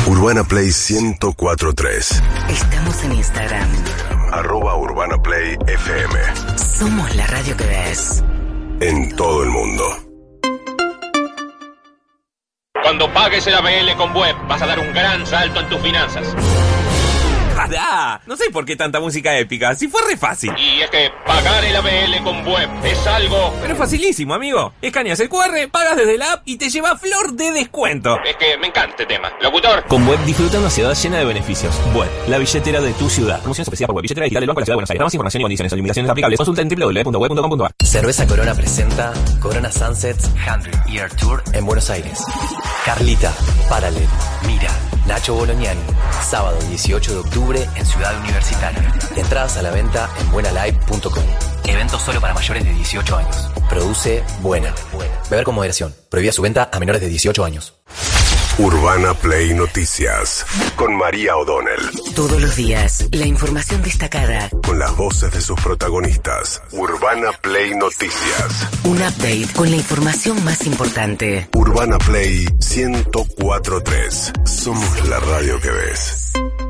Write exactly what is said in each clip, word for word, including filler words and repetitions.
Urbana Play ciento cuatro punto tres. Estamos en Instagram. Arroba Urbana Play F M. Somos la radio que ves. En todo el mundo. Cuando pagues el A B L con Web, vas a dar un gran salto en tus finanzas. ¡Pará! No sé por qué tanta música épica, si fue re fácil. Y es que pagar el A B L con Web es algo... Pero es facilísimo, amigo. Escaneas el cu erre, pagas desde la app y te lleva flor de descuento. Es que me encanta este tema. Locutor. Con Web disfruta una ciudad llena de beneficios. Web, la billetera de tu ciudad. Promoción ofrecida por Web, billetera digital del Banco de la Ciudad de Buenos Aires. Para más información y condiciones o limitaciones aplicables, consulta en doble u doble u doble u punto web punto com punto a r. Cerveza Corona presenta Corona Sunsets cien Year Tour en Buenos Aires. Carlita, Paralel, Mira, Nacho Bolognani. Sábado dieciocho de octubre en Ciudad Universitaria. Entradas a la venta en buena live punto com. Evento solo para mayores de dieciocho años. Produce Buena. Beber con moderación. Prohibida su venta a menores de dieciocho años. Urbana Play Noticias. Con María O'Donnell. Todos los días, la información destacada. Con las voces de sus protagonistas. Urbana Play Noticias. Un update con la información más importante. Urbana Play ciento cuatro punto tres. Somos la radio que ves.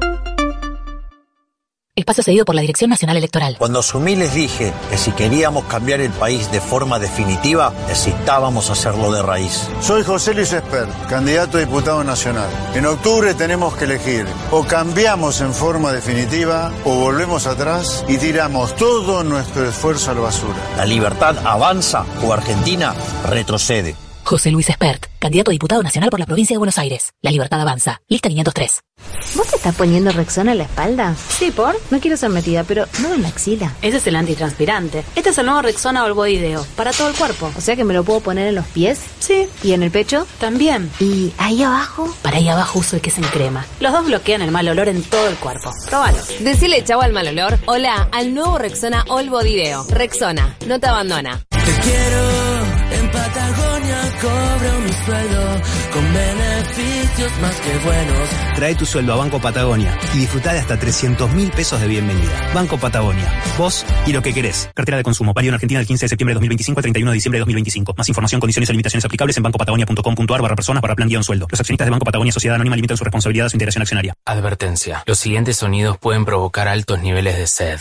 Espacio cedido por la Dirección Nacional Electoral. Cuando asumí les dije que si queríamos cambiar el país de forma definitiva, necesitábamos hacerlo de raíz. Soy José Luis Espert, candidato a diputado nacional. En octubre tenemos que elegir: o cambiamos en forma definitiva o volvemos atrás y tiramos todo nuestro esfuerzo a la basura. La libertad avanza o Argentina retrocede. José Luis Espert, candidato a diputado nacional por la provincia de Buenos Aires. La libertad avanza. Lista quinientos tres. ¿Vos te estás poniendo Rexona en la espalda? Sí, ¿por? No quiero ser metida, pero no en la axila. Ese es el antitranspirante. Este es el nuevo Rexona All Body Deo, para todo el cuerpo. O sea que me lo puedo poner en los pies. Sí. ¿Y en el pecho? También. ¿Y ahí abajo? Para ahí abajo uso el que es en crema. Los dos bloquean el mal olor en todo el cuerpo. Próbalo. Decile chau al mal olor. Hola al nuevo Rexona All Body Deo. Rexona, no te abandona. Te quiero en Patagonia, cobro mi sueldo con beneficios más que buenos. Trae tu sueldo a Banco Patagonia y disfruta de hasta trescientos mil pesos de bienvenida. Banco Patagonia, vos y lo que querés. Cartera de consumo, válido en Argentina del quince de septiembre de dos mil veinticinco al treinta y uno de diciembre de dos mil veinticinco. Más información, condiciones y limitaciones aplicables en banco patagonia punto com punto a r barra personas para plan guión sueldo. Los accionistas de Banco Patagonia Sociedad Anónima limitan su responsabilidad a su integración accionaria. Advertencia. Los siguientes sonidos pueden provocar altos niveles de sed.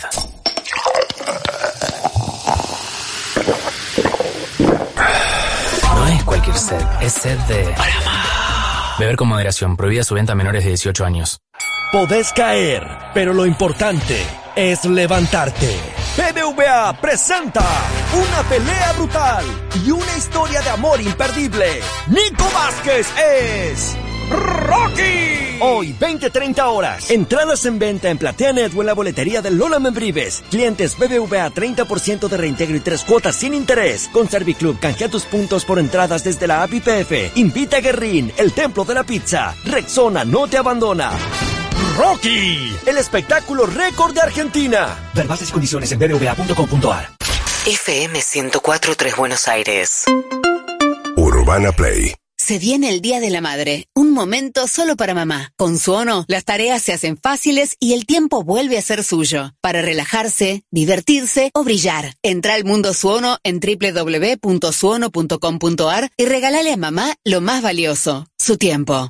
No es cualquier sed, es sed de... Para más. Beber con moderación, prohibida su venta a menores de dieciocho años. Podés caer, pero lo importante es levantarte. B B V A presenta una pelea brutal y una historia de amor imperdible. Nico Vázquez es... ¡Rocky! Hoy, veinte a treinta horas. Entradas en venta en PlateaNet o en la boletería de Lola Membrives. Clientes B B V A treinta por ciento de reintegro y tres cuotas sin interés. Con Serviclub, canjea tus puntos por entradas desde la app Y P F. Invita a Guerrín, el templo de la pizza. Rexona no te abandona. ¡Rocky! El espectáculo récord de Argentina. Ver bases y condiciones en b b v a punto com punto a r. F M ciento cuatro punto tres Buenos Aires. Urbana Play. Se viene el Día de la Madre, un momento solo para mamá. Con Suono, las tareas se hacen fáciles y el tiempo vuelve a ser suyo, para relajarse, divertirse o brillar. Entra al mundo Suono en doble u doble u doble u punto suono punto com punto a r y regálale a mamá lo más valioso, su tiempo.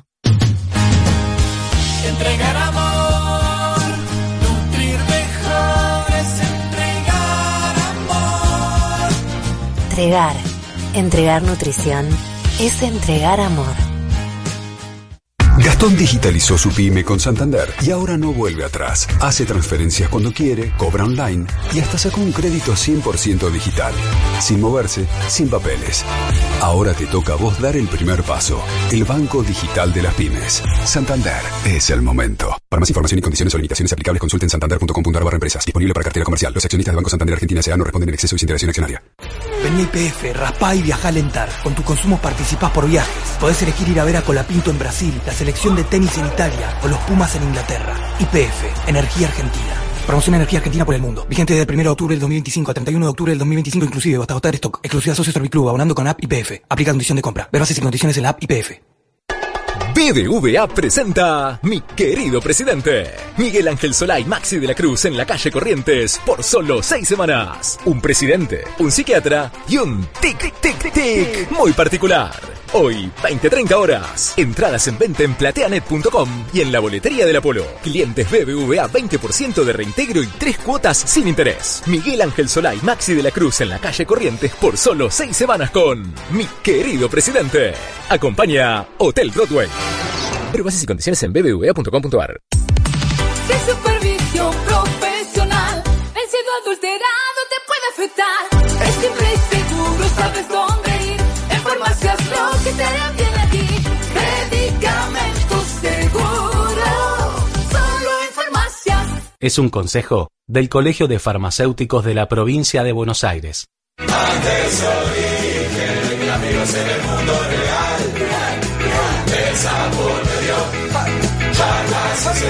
Entregar amor, nutrir mejor es entregar amor. Entregar, entregar nutrición. Es entregar amor. Gastón digitalizó su pyme con Santander y ahora no vuelve atrás. Hace transferencias cuando quiere, cobra online y hasta sacó un crédito cien por ciento digital. Sin moverse, sin papeles. Ahora te toca a vos dar el primer paso. El banco digital de las pymes. Santander, es el momento. Para más información y condiciones o limitaciones aplicables, consulten santander punto com punto a r barra empresas. Disponible para cartera comercial. Los accionistas de Banco Santander Argentina S A no responden en exceso y sin integración accionaria. Vení a Y P F, raspá y viajá a Lentar. Con tu consumo participás por viajes. Podés elegir ir a ver a Colapinto en Brasil, la selección de tenis en Italia o los Pumas en Inglaterra. Y P F, Energía Argentina. Promoción Energía Argentina por el mundo. Vigente desde el primero de octubre del dos mil veinticinco a treinta y uno de octubre del dos mil veinticinco inclusive, hasta agotar stock. Exclusividad socio Serviclub, abonando con app Y P F. Aplica condición de compra. Ver bases y condiciones en la app Y P F. B B V A presenta Mi Querido Presidente. Miguel Ángel Solá y Maxi de la Cruz en la calle Corrientes por solo seis semanas. Un presidente, un psiquiatra y un tic, tic, tic muy particular. Hoy, veinte a treinta horas. Entradas en venta en plateanet punto com y en la boletería del Apolo. Clientes B B V A veinte por ciento de reintegro y tres cuotas sin interés. Miguel Ángel Solá y Maxi de la Cruz en la calle Corrientes por solo seis semanas con Mi Querido Presidente. Acompaña Hotel Broadway. Bases y condiciones en b b v a punto com punto a r. De supervisión profesional, el cielo adulterado te puede afectar. Es simple y seguro, sabes dónde ir. En farmacias lo que te hará bien a ti. Medicamentos seguros, solo en farmacias. Es un consejo del Colegio de Farmacéuticos de la provincia de Buenos Aires. Andes Origen, amigos en el mundo real. El sabor me dio charlas y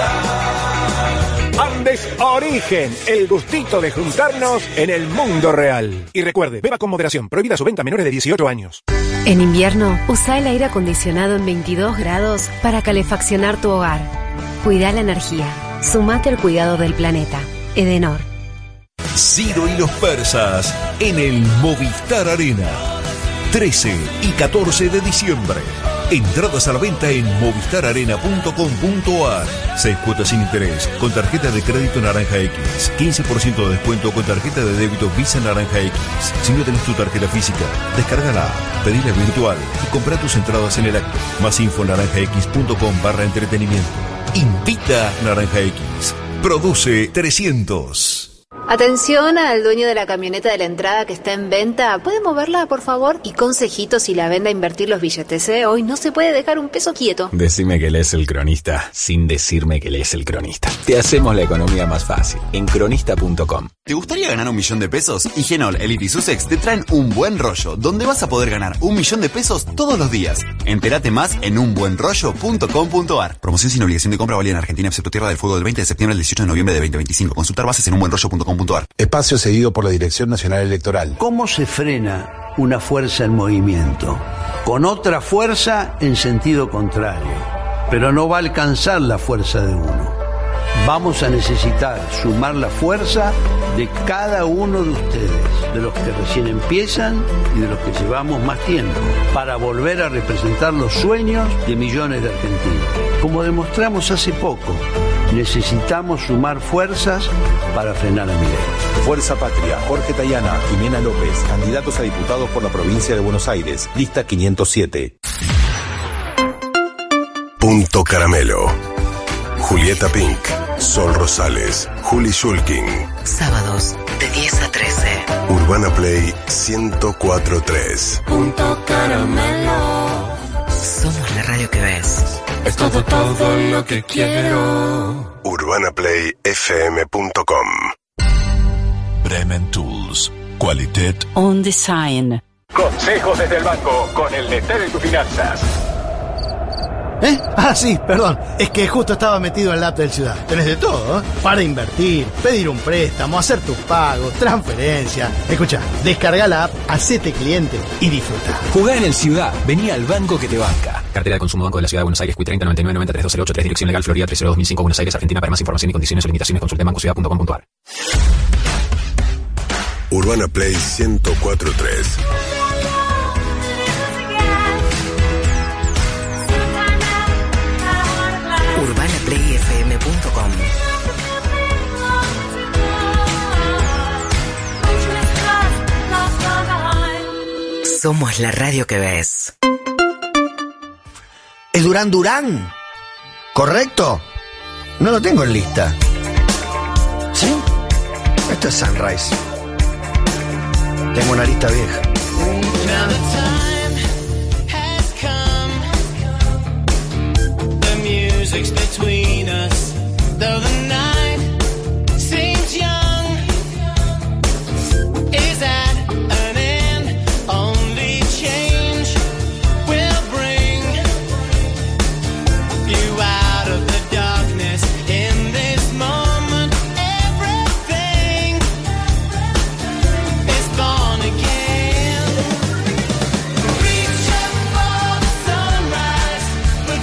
celular. Andes Origen, el gustito de juntarnos en el mundo real. Y recuerde, beba con moderación, prohibida su venta a menores de dieciocho años. En invierno, usa el aire acondicionado en veintidós grados para calefaccionar tu hogar. Cuida la energía. Sumate al cuidado del planeta. Edenor. Ciro y los persas en el Movistar Arena. trece y catorce de diciembre. Entradas a la venta en movistar arena punto com punto a r. Seis cuotas sin interés con tarjeta de crédito Naranja X. quince por ciento de descuento con tarjeta de débito Visa Naranja X. Si no tenés tu tarjeta física, descárgala, pedila virtual y compra tus entradas en el acto. Más info en naranja x punto com barra entretenimiento. Invita Naranja X. Produce trescientos. Atención al dueño de la camioneta de la entrada que está en venta. ¿Puede moverla, por favor? Y consejito si la vende a invertir los billetes, ¿eh? Hoy no se puede dejar un peso quieto. Decime que lees El Cronista, sin decirme que lees El Cronista. Te hacemos la economía más fácil, en cronista punto com. ¿Te gustaría ganar un millón de pesos? Higienol, Elite y Sussex te traen un buen rollo, donde vas a poder ganar un millón de pesos todos los días. Entérate más en un buen rollo punto com punto a r. Promoción sin obligación de compra válida en Argentina, excepto Tierra del Fuego, del veinte de septiembre al dieciocho de noviembre de veinte veinticinco. Consultar bases en un buen rollo punto com punto a r. Espacio cedido por la Dirección Nacional Electoral. ¿Cómo se frena una fuerza en movimiento? Con otra fuerza en sentido contrario. Pero no va a alcanzar la fuerza de uno. Vamos a necesitar sumar la fuerza de cada uno de ustedes, de los que recién empiezan y de los que llevamos más tiempo, para volver a representar los sueños de millones de argentinos. Como demostramos hace poco, necesitamos sumar fuerzas para frenar a Milei. Fuerza Patria, Jorge Tayana, Jimena López, candidatos a diputados por la provincia de Buenos Aires, lista quinientos siete. Punto Caramelo. Julieta Pink, Sol Rosales, Juli Shulkin. Sábados de diez a trece. Urbana Play ciento cuatro punto tres. Punto Caramelo. Somos la radio que ves. Es todo, todo lo que quiero. urbana play f m punto com. Bremen Tools. Qualitet On Design. Consejos desde el banco con el Netel de tus finanzas. ¿Eh? Ah, sí, perdón. Es que justo estaba metido en la app del Ciudad. Tenés de todo, ¿eh? Para invertir, pedir un préstamo, hacer tus pagos, transferencias. Escucha, descarga la app, hacete cliente y disfruta. Jugá en el Ciudad. Vení al banco que te banca. Cartera de consumo Banco de la Ciudad de Buenos Aires, Q treinta noventa y nueve noventa y tres dos cero ocho tres, dirección legal Florida tres cero dos mil cinco, Buenos Aires, Argentina. Para más información y condiciones o limitaciones consulte banco ciudad punto com punto a r. Urbana Play ciento cuatro punto tres. urbana play f m punto com. Somos la radio que ves. ¿Es Durán Durán? ¿Correcto? No lo tengo en lista. ¿Sí? Esto es Sunrise. Tengo una lista vieja. Between us, though the night seems young, is at an end. Only change will bring you out of the darkness. In this moment, everything is born again. Reach up for the sunrise, but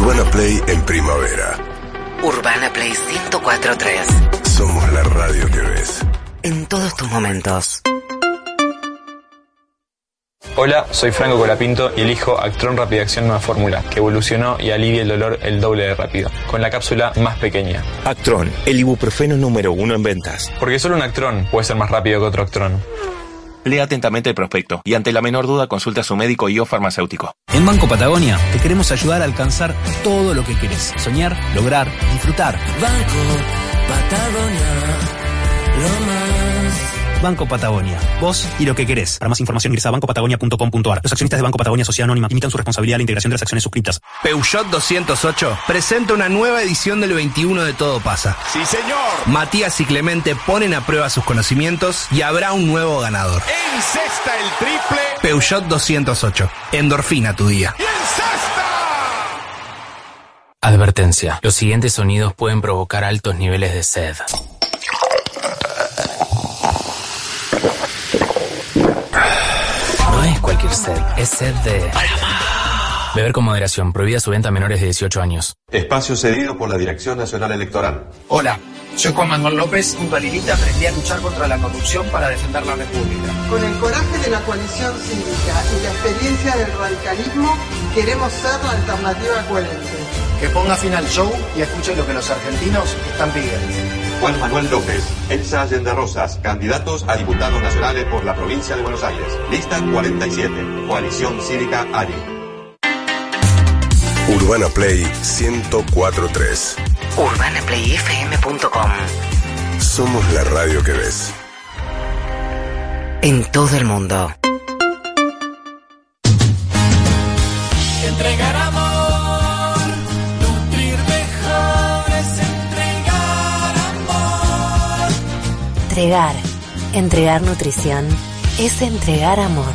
Urbana Play en primavera. Urbana Play ciento cuatro punto tres. Somos la radio que ves. En todos tus momentos. Hola, soy Franco Colapinto y elijo Actron Rapidación Nueva Fórmula, que evolucionó y alivia el dolor el doble de rápido, con la cápsula más pequeña. Actron, el ibuprofeno número uno en ventas. Porque solo un Actron puede ser más rápido que otro Actron. Lea atentamente el prospecto y ante la menor duda consulte a su médico y o farmacéutico. En Banco Patagonia te queremos ayudar a alcanzar todo lo que querés. Soñar, lograr, disfrutar. Banco Patagonia, lo más. Banco Patagonia, vos y lo que querés. Para más información ingresa a banco patagonia punto com punto a r. Los accionistas de Banco Patagonia Sociedad Anónima limitan su responsabilidad a la integración de las acciones suscriptas. Peugeot doscientos ocho presenta una nueva edición del veintiuno de Todo Pasa. ¡Sí, señor! Matías y Clemente ponen a prueba sus conocimientos y habrá un nuevo ganador. ¡Encesta el triple! Peugeot doscientos ocho. Endorfina tu día. ¡Y encesta! Advertencia. Los siguientes sonidos pueden provocar altos niveles de sed. No es cualquier sed, es sed de... Beber con moderación. Prohibida su venta a menores de dieciocho años. Espacio cedido por la Dirección Nacional Electoral. Hola, soy Juan Manuel López. Junto a Lilita aprendí a luchar contra la corrupción para defender la República. Con el coraje de la coalición cívica y la experiencia del radicalismo, queremos ser la alternativa coherente. Que ponga fin al show y escuche lo que los argentinos están pidiendo. Juan Manuel López, Elsa Allende Rosas, candidatos a diputados nacionales por la provincia de Buenos Aires. Lista cuarenta y siete, Coalición Cívica A R I. Urbana Play ciento cuatro punto tres. urbana play f m punto com. Somos la radio que ves. En todo el mundo. Entregar amor, nutrir mejor es entregar amor. Entregar. Entregar nutrición es entregar amor.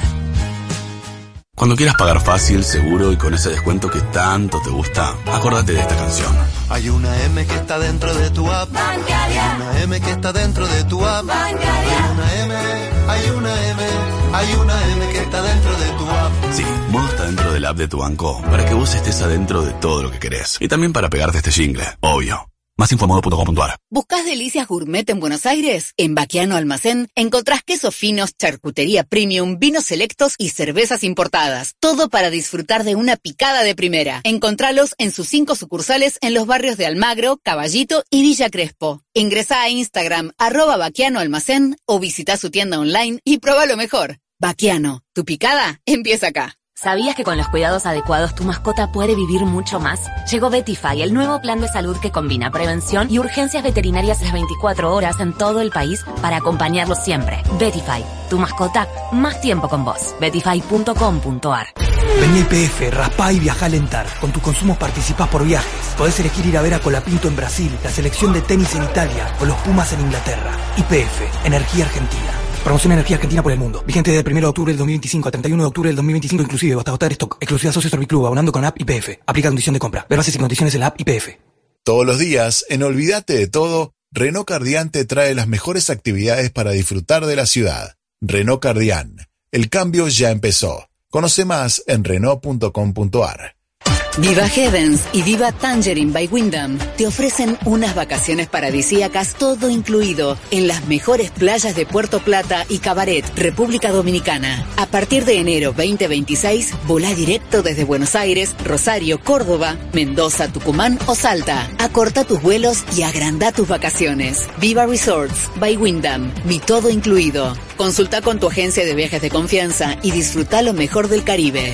Cuando quieras pagar fácil, seguro y con ese descuento que tanto te gusta, acórdate de esta canción. Hay una M que está dentro de tu app. Bancaria. Hay una M que está dentro de tu app. Bancaria. Hay una M, hay una M, hay una M que está dentro de tu app. Sí, Modo está dentro del app de tu banco, para que vos estés adentro de todo lo que querés. Y también para pegarte este jingle, obvio. Más info en modo punto com punto a r. ¿Buscás delicias gourmet en Buenos Aires? En Baquiano Almacén encontrás quesos finos, charcutería premium, vinos selectos y cervezas importadas. Todo para disfrutar de una picada de primera. Encontralos en sus cinco sucursales en los barrios de Almagro, Caballito y Villa Crespo. Ingresá a Instagram, arroba Baquiano Almacén, o visita su tienda online y probá lo mejor. Baquiano, tu picada empieza acá. ¿Sabías que con los cuidados adecuados tu mascota puede vivir mucho más? Llegó Vetify, el nuevo plan de salud que combina prevención y urgencias veterinarias las veinticuatro horas en todo el país para acompañarlos siempre. Vetify, tu mascota, más tiempo con vos. vetify punto com punto a r. Vení a I P F, raspá y viajá a Alentar. Con tus consumos participás por viajes. Podés elegir ir a ver a Colapinto en Brasil, la selección de tenis en Italia o los Pumas en Inglaterra. I P F, Energía Argentina. Promoción Energía Argentina por el mundo. Vigente del primero de octubre del dos mil veinticinco a treinta y uno de octubre del dos mil veinticinco inclusive hasta agotar stock. Exclusividad Socios Serviclub, abonando con app I P F. Aplica condición de compra. Ver bases y condiciones en la app I P F. Todos los días, en Olvídate de Todo, Renault Cardian te trae las mejores actividades para disfrutar de la ciudad. Renault Cardian. El cambio ya empezó. Conoce más en renault punto com punto a r. Viva Heavens y Viva Tangerine by Wyndham te ofrecen unas vacaciones paradisíacas todo incluido en las mejores playas de Puerto Plata y Cabaret, República Dominicana. A partir de enero veinte veintiséis, volá directo desde Buenos Aires, Rosario, Córdoba, Mendoza, Tucumán o Salta. Acorta tus vuelos y agranda tus vacaciones. Viva Resorts by Wyndham, mi todo incluido. Consulta con tu agencia de viajes de confianza y disfruta lo mejor del Caribe.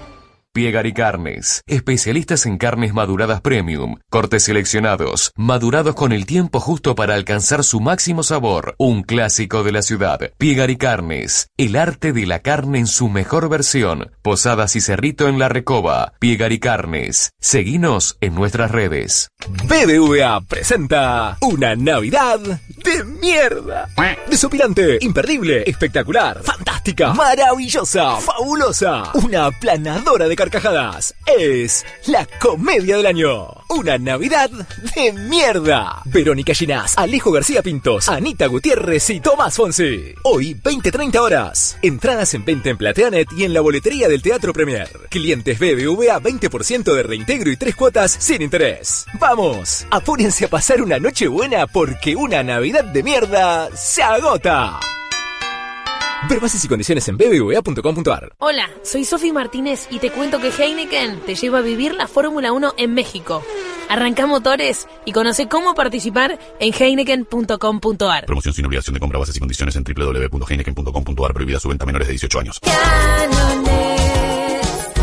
Piegari Carnes, especialistas en carnes maduradas premium, cortes seleccionados, madurados con el tiempo justo para alcanzar su máximo sabor, un clásico de la ciudad. Piegari Carnes, el arte de la carne en su mejor versión. Posadas y Cerrito en La Recoba. Piegari Carnes, seguinos en nuestras redes. B B V A presenta una Navidad de mierda. Desopilante, imperdible, espectacular, fantástica, maravillosa, fabulosa, una aplanadora de carcajadas. Es la comedia del año. Una Navidad de mierda. Verónica Ginás, Alejo García Pintos, Anita Gutiérrez y Tomás Fonsi. Hoy, veinte treinta horas. Entradas en venta en Plateanet y en la boletería del Teatro Premier. Clientes B B V A veinte por ciento de reintegro y tres cuotas sin interés. ¡Vamos! Apúrense a pasar una noche buena porque una Navidad de mierda se agota. Ver bases y condiciones en b b v a punto com punto a r. Hola, soy Sofi Martínez y te cuento que Heineken te lleva a vivir la Fórmula uno en México. Arranca motores y conoce cómo participar en heineken punto com punto a r. Promoción sin obligación de compra, bases y condiciones en w w w punto heineken punto com punto a r. Prohibida su venta a menores de dieciocho años. Canones,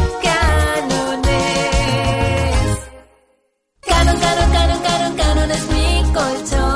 canones. Canon, canon, canon, canon, canon es mi colchón.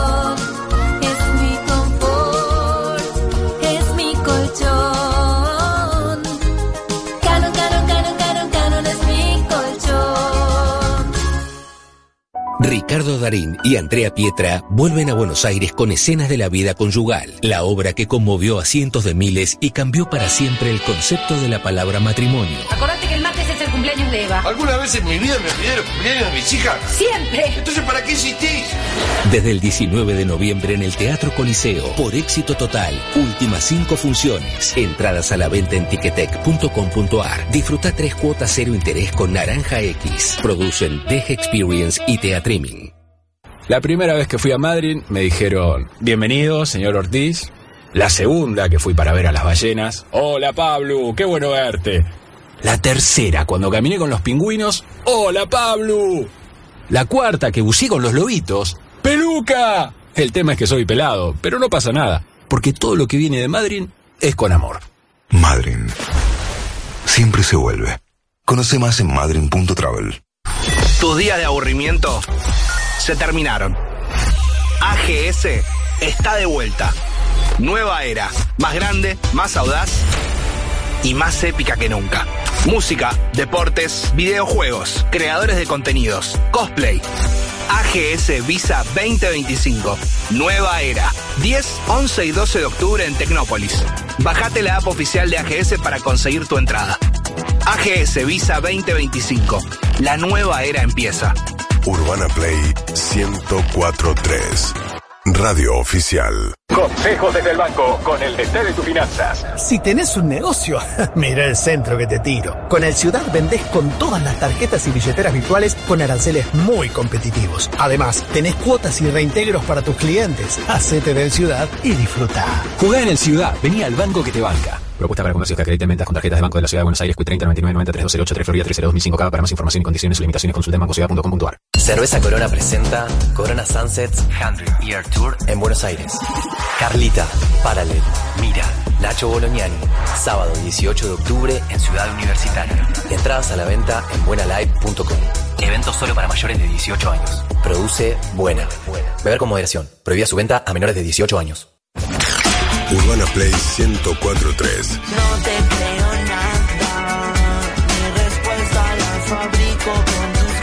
Ricardo Darín y Andrea Pietra vuelven a Buenos Aires con Escenas de la Vida Conyugal, la obra que conmovió a cientos de miles y cambió para siempre el concepto de la palabra matrimonio. Acordate que el martes es el cumpleaños de Eva. ¿Alguna vez en mi vida me olvidé de los cumpleaños de mis hijas? ¡Siempre! Entonces, ¿para qué insistís? Desde el diecinueve de noviembre en el Teatro Coliseo, por éxito total, últimas cinco funciones. Entradas a la venta en ticketek punto com punto a r. Disfruta tres cuotas cero interés con Naranja X. Producen Deje Experience y Teatriming. La primera vez que fui a Madrid me dijeron, bienvenido, señor Ortiz. La segunda que fui para ver a las ballenas, hola Pablo, qué bueno verte. La tercera, cuando caminé con los pingüinos, hola Pablo. La cuarta, que buceé con los lobitos, ¡peluca! El tema es que soy pelado, pero no pasa nada, porque todo lo que viene de Madrid es con amor. Madrid. Siempre se vuelve. Conoce más en madrid punto travel. Tus días de aburrimiento se terminaron. A G S está de vuelta. Nueva era, más grande, más audaz y más épica que nunca. Música, deportes, videojuegos, creadores de contenidos, cosplay. A G S Visa veinte veinticinco. Nueva era. diez, once y doce de octubre en Tecnópolis. Bajate la app oficial de A G S para conseguir tu entrada. A G S Visa veinte veinticinco. La nueva era empieza. Urbana Play ciento cuatro punto tres. Radio oficial. Consejos desde el banco, con el D T de tus finanzas. Si tenés un negocio, mira el centro que te tiro. Con el Ciudad vendés con todas las tarjetas y billeteras virtuales con aranceles muy competitivos. Además, tenés cuotas y reintegros para tus clientes. Hacete del Ciudad y disfruta. Jugá en el Ciudad, vení al banco que te banca. Propuesta para comercios que acrediten ventas con tarjetas de Banco de la Ciudad de Buenos Aires, Q treinta, noventa y nueve, noventa, tres, dos cero ocho, tres, Florida, tres cero dos mil cinco. Cada para más información y condiciones y limitaciones consulta en banco ciudad punto com punto a r. Cerveza Corona presenta Corona Sunsets cien Year Tour en Buenos Aires. Carlita, Paralel, Mira, Nacho Bolognani. Sábado dieciocho de octubre en Ciudad Universitaria. Entradas a la venta en buena live punto com. Evento solo para mayores de dieciocho años. Produce Buena. Beber con moderación. Prohibida su venta a menores de dieciocho años. Urbana Play ciento cuatro punto tres. No te creo nada. Mi respuesta la fabrico con tus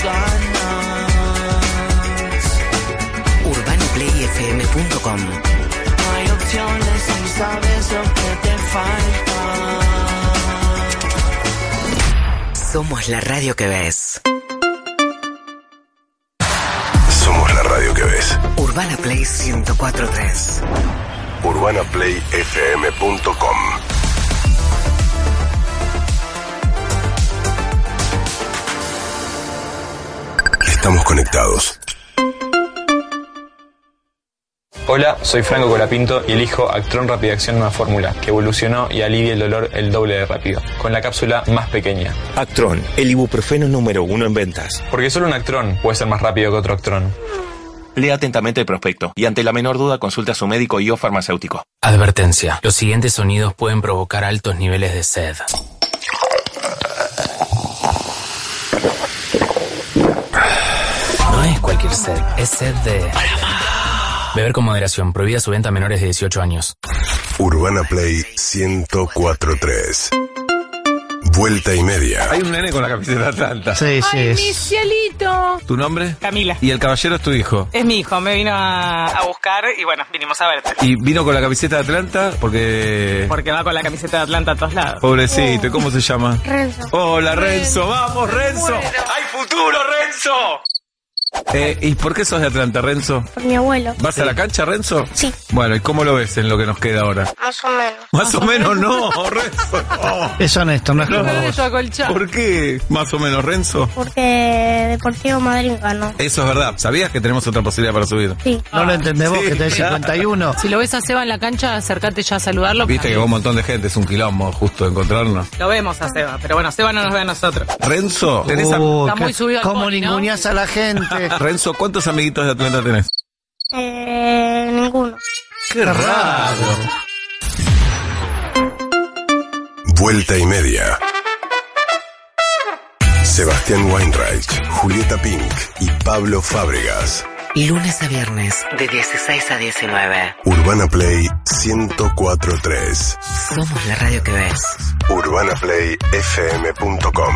ganas. urbana play f m punto com. No hay opciones y sabes lo que te falta. Somos la radio que ves. Somos la radio que ves. Urbana Play ciento cuatro punto tres. urbana play f m punto com. Estamos conectados. Hola, soy Franco Colapinto y elijo Actron Rápida Acción Nueva Fórmula, que evolucionó y alivia el dolor el doble de rápido, con la cápsula más pequeña. Actron, el ibuprofeno número uno en ventas. Porque solo un Actron puede ser más rápido que otro Actron. Lea atentamente el prospecto y ante la menor duda consulte a su médico y o farmacéutico. Advertencia. Los siguientes sonidos pueden provocar altos niveles de sed. No es cualquier sed, es sed de... Beber con moderación. Prohibida su venta a menores de dieciocho años. Urbana Play ciento cuatro punto tres. Vuelta y media. Hay un nene con la camiseta de Atlanta. Sí, sí. ¡Ay, es. mi cielito! ¿Tu nombre? Camila. Y el caballero es tu hijo. Es mi hijo, me vino a, a buscar y bueno, vinimos a verte. Y vino con la camiseta de Atlanta porque... Porque va con la camiseta de Atlanta a todos lados. Pobrecito, ¿y cómo se llama? Renzo. Hola, Renzo. ¡Vamos, Renzo! ¡Hay futuro, Renzo! Eh, ¿Y por qué sos de Atlanta, Renzo? Por mi abuelo. ¿Vas sí. a la cancha, Renzo? Sí. Bueno, ¿y cómo lo ves en lo que nos queda ahora? Más o menos. Más o menos no, Renzo, no. Es honesto, no es como vos. ¿Por qué más o menos, Renzo? Porque Deportivo Madrid ganó. Eso es verdad. ¿Sabías que tenemos otra posibilidad para subir? Sí. No lo entendemos, Sí. que tenés cincuenta y uno. Si lo ves a Seba en la cancha, acércate ya a saludarlo. Viste que va un montón de gente, es un quilombo justo encontrarnos. Lo vemos a Seba, pero bueno, Seba no nos ve a nosotros. Renzo, tenés a... Uh, Está muy que- subido al ¿Cómo pony, ¿no? ninguneás a la gente? Renzo, ¿cuántos amiguitos de Atlanta tenés? Eh, ninguno. ¡Qué raro! Vuelta y media. Sebastián Weinreich, Julieta Pink y Pablo Fábregas. Lunes a viernes, de dieciséis a diecinueve. Urbana Play ciento cuatro punto tres. Somos la radio que ves. urbana play f m punto com.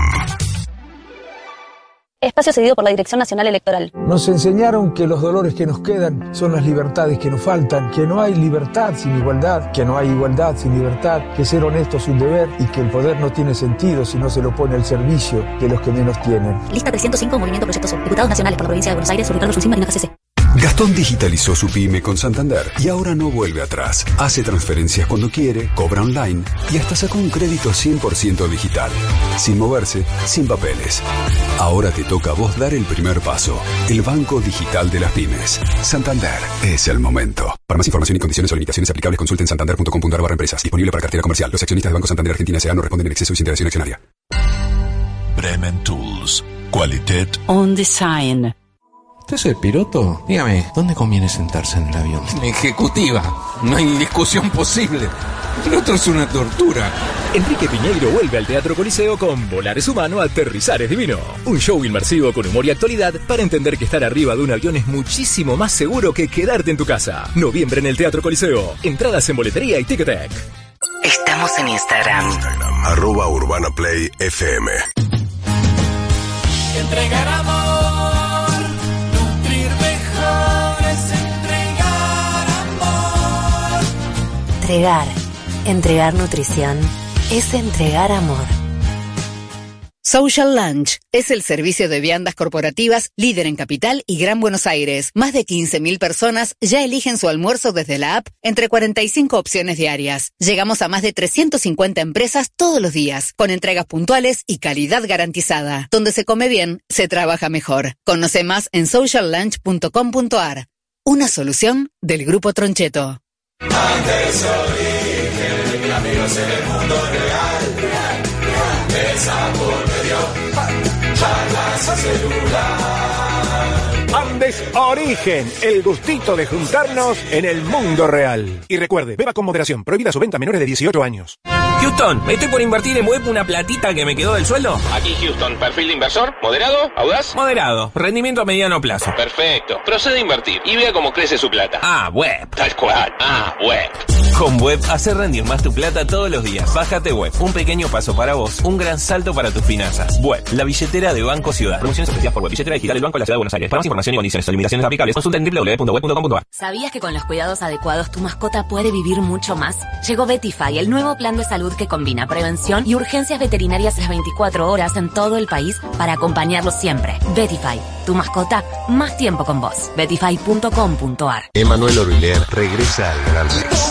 Espacio cedido por la Dirección Nacional Electoral. Nos enseñaron que los dolores que nos quedan son las libertades que nos faltan, que no hay libertad sin igualdad, que no hay igualdad sin libertad, que ser honesto es un deber y que el poder no tiene sentido si no se lo pone al servicio de los que menos tienen. Lista trescientos cinco, Movimiento Proyecto Sur. Diputados nacionales por la provincia de Buenos Aires, Ricardo Susín, Marina K C C. Gastón digitalizó su pyme con Santander y ahora no vuelve atrás. Hace transferencias cuando quiere, cobra online y hasta sacó un crédito cien por ciento digital. Sin moverse, sin papeles. Ahora te toca a vos dar el primer paso. El Banco Digital de las Pymes. Santander es el momento. Para más información y condiciones o limitaciones aplicables, consulten santander punto com punto a r barra empresas. Disponible para cartera comercial. Los accionistas de Banco Santander Argentina S A no responden en exceso y sin integración accionaria. Bremen Tools. Qualitat On Design. ¿Usted es el piloto? Dígame, ¿dónde conviene sentarse en el avión? En la ejecutiva. No hay discusión posible. El otro es una tortura. Enrique Piñeiro vuelve al Teatro Coliseo con Volar es humano, aterrizar es divino. Un show inmersivo con humor y actualidad para entender que estar arriba de un avión es muchísimo más seguro que quedarte en tu casa. Noviembre en el Teatro Coliseo. Entradas en boletería y Ticketek. Estamos en Instagram. Instagram. Arroba Urbana Play F M. Entregar amor, nutrir mejor es entregar amor. Entregar. Entregar nutrición es entregar amor. Social Lunch es el servicio de viandas corporativas líder en Capital y Gran Buenos Aires. Más de quince mil personas ya eligen su almuerzo desde la app entre cuarenta y cinco opciones diarias. Llegamos a más de trescientas cincuenta empresas todos los días, con entregas puntuales y calidad garantizada. Donde se come bien, se trabaja mejor. Conoce más en social lunch punto com punto a r. Una solución del Grupo Troncheto. Antes origen, amigos en el mundo real, real, real. Esa por medio, charlas y celular. Andes Origen, el gustito de juntarnos en el mundo real. Y recuerde, beba con moderación, prohibida su venta a menores de dieciocho años. Houston, estoy por invertir en web una platita que me quedó del sueldo. Aquí Houston, perfil de inversor, moderado, audaz. Moderado, rendimiento a mediano plazo. Perfecto, procede a invertir y vea cómo crece su plata. Ah, web. Tal cual, ah, web. Con Web, hacer rendir más tu plata todos los días. Bájate Web, un pequeño paso para vos, un gran salto para tus finanzas. Web, la billetera de Banco Ciudad. Promociones especiales por Web, billetera digital del Banco de la Ciudad de Buenos Aires. Para más información y condiciones o limitaciones aplicables, consulta en doble u doble u doble u punto web punto com punto a r. ¿Sabías que con los cuidados adecuados tu mascota puede vivir mucho más? Llegó Vetify, el nuevo plan de salud que combina prevención y urgencias veterinarias las veinticuatro horas en todo el país para acompañarlos siempre. Vetify, tu mascota, más tiempo con vos. vetify punto com punto a r. Emanuel Orbiler regresa al Gran Rex.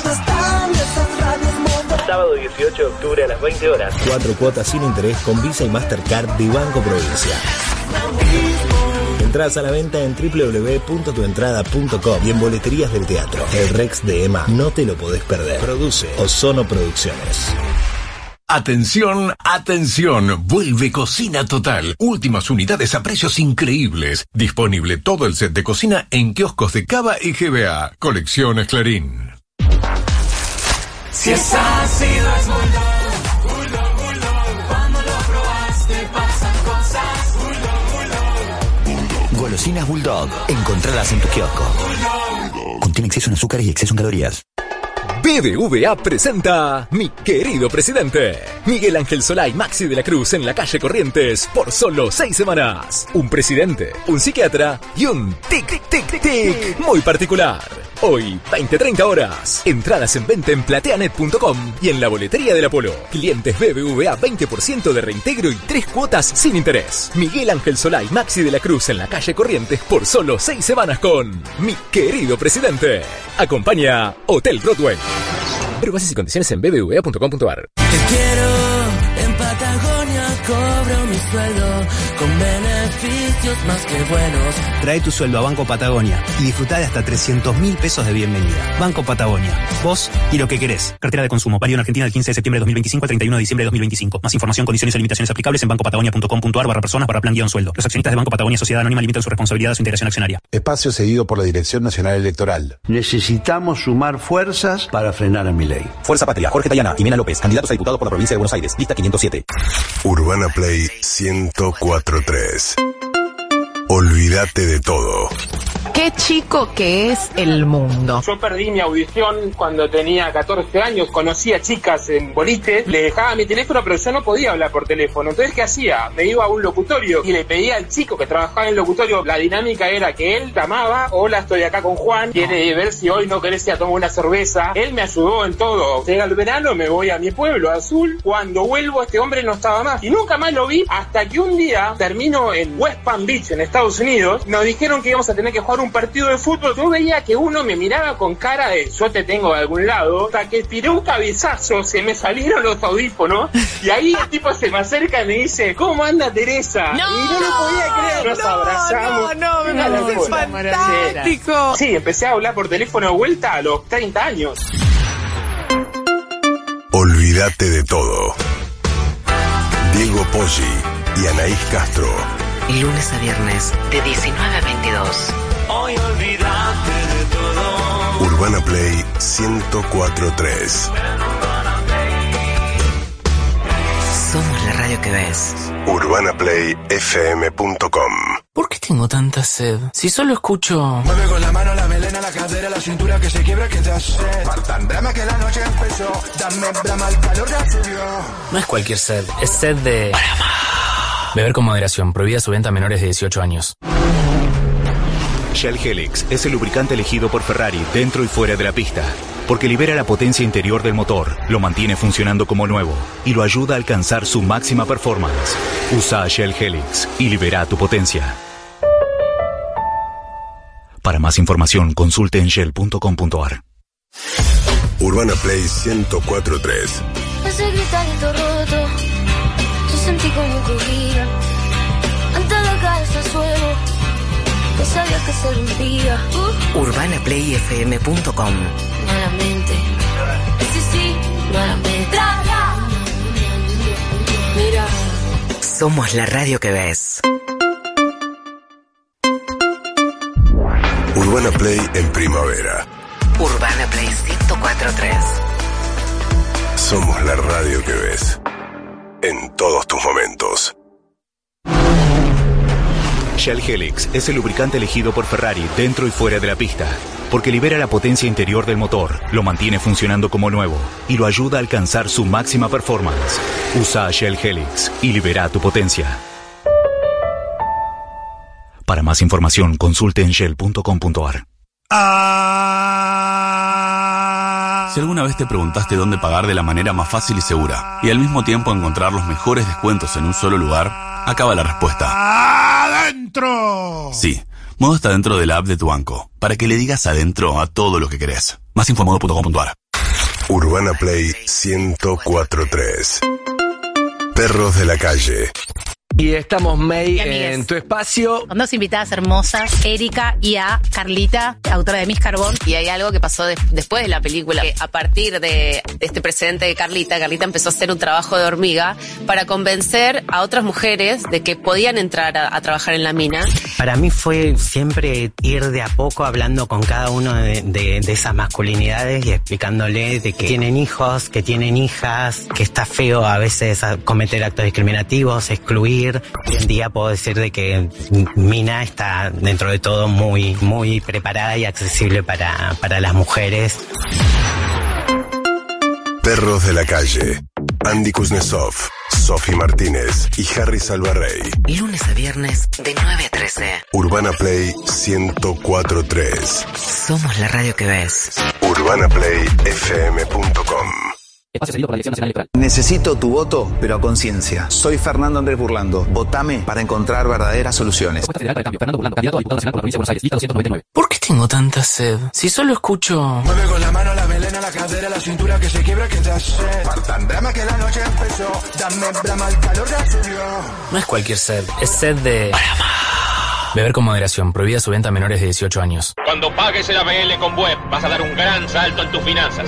Sábado dieciocho de octubre a las veinte horas. Cuatro cuotas sin interés con Visa y Mastercard de Banco Provincia. Entradas a la venta en doble u doble u doble u punto tu entrada punto com y en boleterías del teatro. El Rex de Ema, no te lo podés perder. Produce Ozono Producciones. Atención, atención, vuelve Cocina Total. Últimas unidades a precios increíbles. Disponible todo el set de cocina en kioscos de Cava y G B A. Colecciones Clarín. Si es ácido es Bulldog, Bulldog, Bulldog. Cuando lo probaste pasan cosas. Bulldog, Bulldog. Golosinas Bulldog. Encontralas en tu kiosco. Contiene exceso en azúcares y exceso en calorías. B B V A presenta Mi Querido Presidente. Miguel Ángel Solá y Maxi de la Cruz en la calle Corrientes por solo seis semanas. Un presidente, un psiquiatra y un tic, tic, tic, tic muy particular. Hoy, veinte treinta horas. Entradas en venta en plateanet punto com y en la boletería del Apolo. Clientes B B V A veinte por ciento de reintegro y tres cuotas sin interés. Miguel Ángel Solá y Maxi de la Cruz en la calle Corrientes por solo seis semanas con Mi Querido Presidente. Acompaña Hotel Broadway. Pero bases y condiciones en b b v a punto com punto a r. Te quiero en Patagonia, cobro mi sueldo con beneficios más que buenos. Trae tu sueldo a Banco Patagonia y disfruta de hasta trescientos mil pesos de bienvenida. Banco Patagonia, vos y lo que querés. Cartera de consumo, válido en Argentina del quince de septiembre de dos mil veinticinco al treinta y uno de diciembre de dos mil veinticinco. Más información, condiciones y limitaciones aplicables en banco patagonia punto com punto a r barra personas barra plan guión sueldo. Los accionistas de Banco Patagonia Sociedad Anónima limitan su responsabilidad a su integración accionaria. Espacio cedido por la Dirección Nacional Electoral. Necesitamos sumar fuerzas para frenar a Milei. Fuerza Patria, Jorge Tayana y Mena López, candidatos a diputados por la provincia de Buenos Aires, lista quinientos siete. Urbana Play ciento cuatro punto tres. Olvídate de todo. Qué chico que es el mundo. Yo perdí mi audición cuando tenía catorce años, conocí a chicas en boliches, le dejaba mi teléfono, pero yo no podía hablar por teléfono. Entonces, ¿qué hacía? Me iba a un locutorio y le pedía al chico que trabajaba en el locutorio. La dinámica era que él llamaba: hola, estoy acá con Juan, quiere ver si hoy no querés ir a tomar una cerveza. Él me ayudó en todo. Llega el verano, me voy a mi pueblo, Azul. Cuando vuelvo, este hombre no estaba más. Y nunca más lo vi hasta que un día termino en West Palm Beach, en Estados Unidos. Nos dijeron que íbamos a tener que jugar un partido de fútbol. Yo veía que uno me miraba con cara de yo te tengo de algún lado, hasta que tiré un cabezazo, se me salieron los audífonos y ahí el tipo se me acerca y me dice: ¿cómo anda Teresa? No, y no lo podía creer. Nos no, abrazamos. No, no, me parece fantástico. Sí, empecé a hablar por teléfono de vuelta a los treinta años. Olvídate de todo. Diego Poggi y Anaís Castro. Lunes a viernes, de diecinueve a veintidós. Hoy olvídate de todo. Urbana Play ciento cuatro punto tres. Somos la radio que ves. urbana play f m punto com. ¿Por qué tengo tanta sed? Si solo escucho... Mueve con la mano, la melena, la cadera, la cintura que se quiebra, que te hace. Tan brama que la noche empezó. Dame brama, el calor ya subió. No es cualquier sed, es sed de... Beber con moderación, prohibida su venta a menores de dieciocho años. Shell Helix es el lubricante elegido por Ferrari dentro y fuera de la pista, porque libera la potencia interior del motor, lo mantiene funcionando como nuevo y lo ayuda a alcanzar su máxima performance. Usa Shell Helix y libera tu potencia. Para más información, consulte en shell punto com punto a r. Urbana Play ciento cuatro punto tres. Ese gritarito roto, yo sentí como corría antes de caerse al suelo, que sabía que se rompía. Uh. urbana play f m punto com. Nuevamente, sí, sí, nuevamente. Mira, somos la radio que ves. Urbana Play en primavera. Urbana Play ciento cuatro punto tres. Somos la radio que ves. En todos tus momentos. Shell Helix es el lubricante elegido por Ferrari dentro y fuera de la pista, porque libera la potencia interior del motor, lo mantiene funcionando como nuevo y lo ayuda a alcanzar su máxima performance. Usa Shell Helix y libera tu potencia. Para más información, consulte en shell punto com punto a r. Si alguna vez te preguntaste dónde pagar de la manera más fácil y segura y al mismo tiempo encontrar los mejores descuentos en un solo lugar, acaba la respuesta. ¡Adentro! Sí, Modo está dentro de la app de tu banco, para que le digas adentro a todo lo que querés. Más info en modo punto com punto a r. Urbana Play ciento cuatro punto tres. Perros de la calle. Y estamos, May, en tu espacio. Con dos invitadas hermosas, Erika y a Carlita, autora de Miss Carbón. Y hay algo que pasó de, después de la película, que a partir de, de este precedente de Carlita, Carlita empezó a hacer un trabajo de hormiga para convencer a otras mujeres de que podían entrar a, a trabajar en la mina. Para mí fue siempre ir de a poco hablando con cada uno de, de, de esas masculinidades y explicándole de que tienen hijos, que tienen hijas, que está feo a veces cometer actos discriminativos, excluir. Hoy en día puedo decir de que Mina está dentro de todo muy, muy preparada y accesible para, para las mujeres. Perros de la calle. Andy Kuznetsov, Sofi Martínez y Harry Salvarrey. Lunes a viernes de nueve a trece. Urbana Play ciento cuatro punto tres. Somos la radio que ves. urbana play f m punto com. Espacio cedido por la Dirección Nacional Electoral. Necesito tu voto, pero a conciencia. Soy Fernando Andrés Burlando. Votame para encontrar verdaderas soluciones. Propuesta federal para el cambio. Fernando Burlando, candidato a diputado nacional por la provincia de Buenos Aires. Lista doscientos noventa y nueve. ¿Por qué tengo tanta sed? Si solo escucho... Mueve con la mano, la melena, la cadera, la cintura que se quiebra, que da sed. Partan drama que la noche empezó. Dame brama, el calor ya subió. No es cualquier sed, es sed de... Beber con moderación, prohibida su venta a menores de dieciocho años. Cuando pagues el A B L con Web, vas a dar un gran salto en tus finanzas.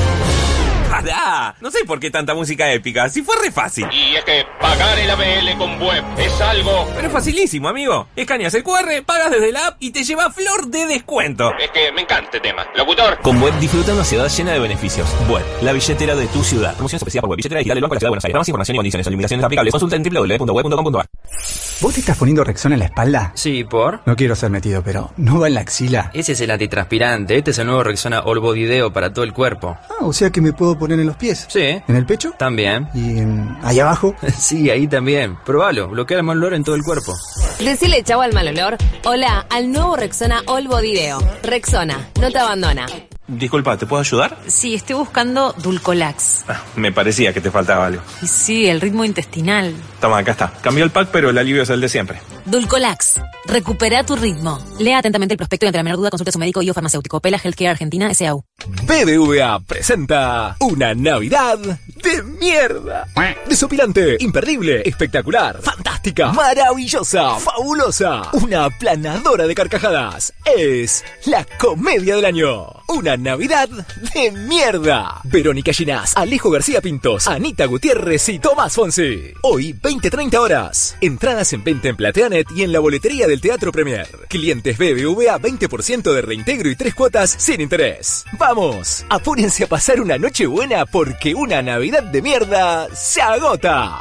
¡Pará! No sé por qué tanta música épica, si fue re fácil. Y es que pagar el A B L con Web es algo... Pero es facilísimo, amigo. Escaneas el cu erre, pagas desde la app y te lleva flor de descuento. Es que me encanta este tema. Locutor. Con Web disfruta una ciudad llena de beneficios. Web, la billetera de tu ciudad. Promoción especial por Web, billetera digital del Banco de la Ciudad de Buenos Aires. Para más información y condiciones o limitaciones aplicables, consulta en doble u doble u doble u punto web punto com punto a r. ¿Vos te estás poniendo Rexona en la espalda? Sí, ¿por? No quiero ser metido, pero ¿no va en la axila? Ese es el antitranspirante. Este es el nuevo Rexona All Body Deo para todo el cuerpo. Ah, o sea que me puedo poner en los pies. Sí. ¿En el pecho? También. ¿Y en... ahí abajo? Sí, ahí también. Probalo. Bloquea el mal olor en todo el cuerpo. Decile chau al mal olor. Hola al nuevo Rexona All Body Deo. Rexona, no te abandona. Disculpa, ¿te puedo ayudar? Sí, estoy buscando Dulcolax. Ah, me parecía que te faltaba algo. Y sí, el ritmo intestinal. Toma, acá está. Cambió el pack, pero el alivio es el de siempre. Dulcolax. Recupera tu ritmo. Lea atentamente el prospecto y ante la menor duda consulte a su médico y o farmacéutico. Pela Healthcare Argentina S A U. B B V A presenta una Navidad de mierda. Desopilante, imperdible, espectacular, fantástica, maravillosa, fabulosa, una aplanadora de carcajadas. Es la comedia del año. Una Navidad de mierda. Verónica Ginás, Alejo García Pintos, Anita Gutiérrez y Tomás Fonsi. Hoy, veinte treinta horas. Entradas en venta en Plateanet y en la boletería del Teatro Premier. Clientes B B V A veinte por ciento de reintegro y tres cuotas sin interés. ¡Vamos! Apúrense a pasar una noche buena porque una Navidad de mierda se agota.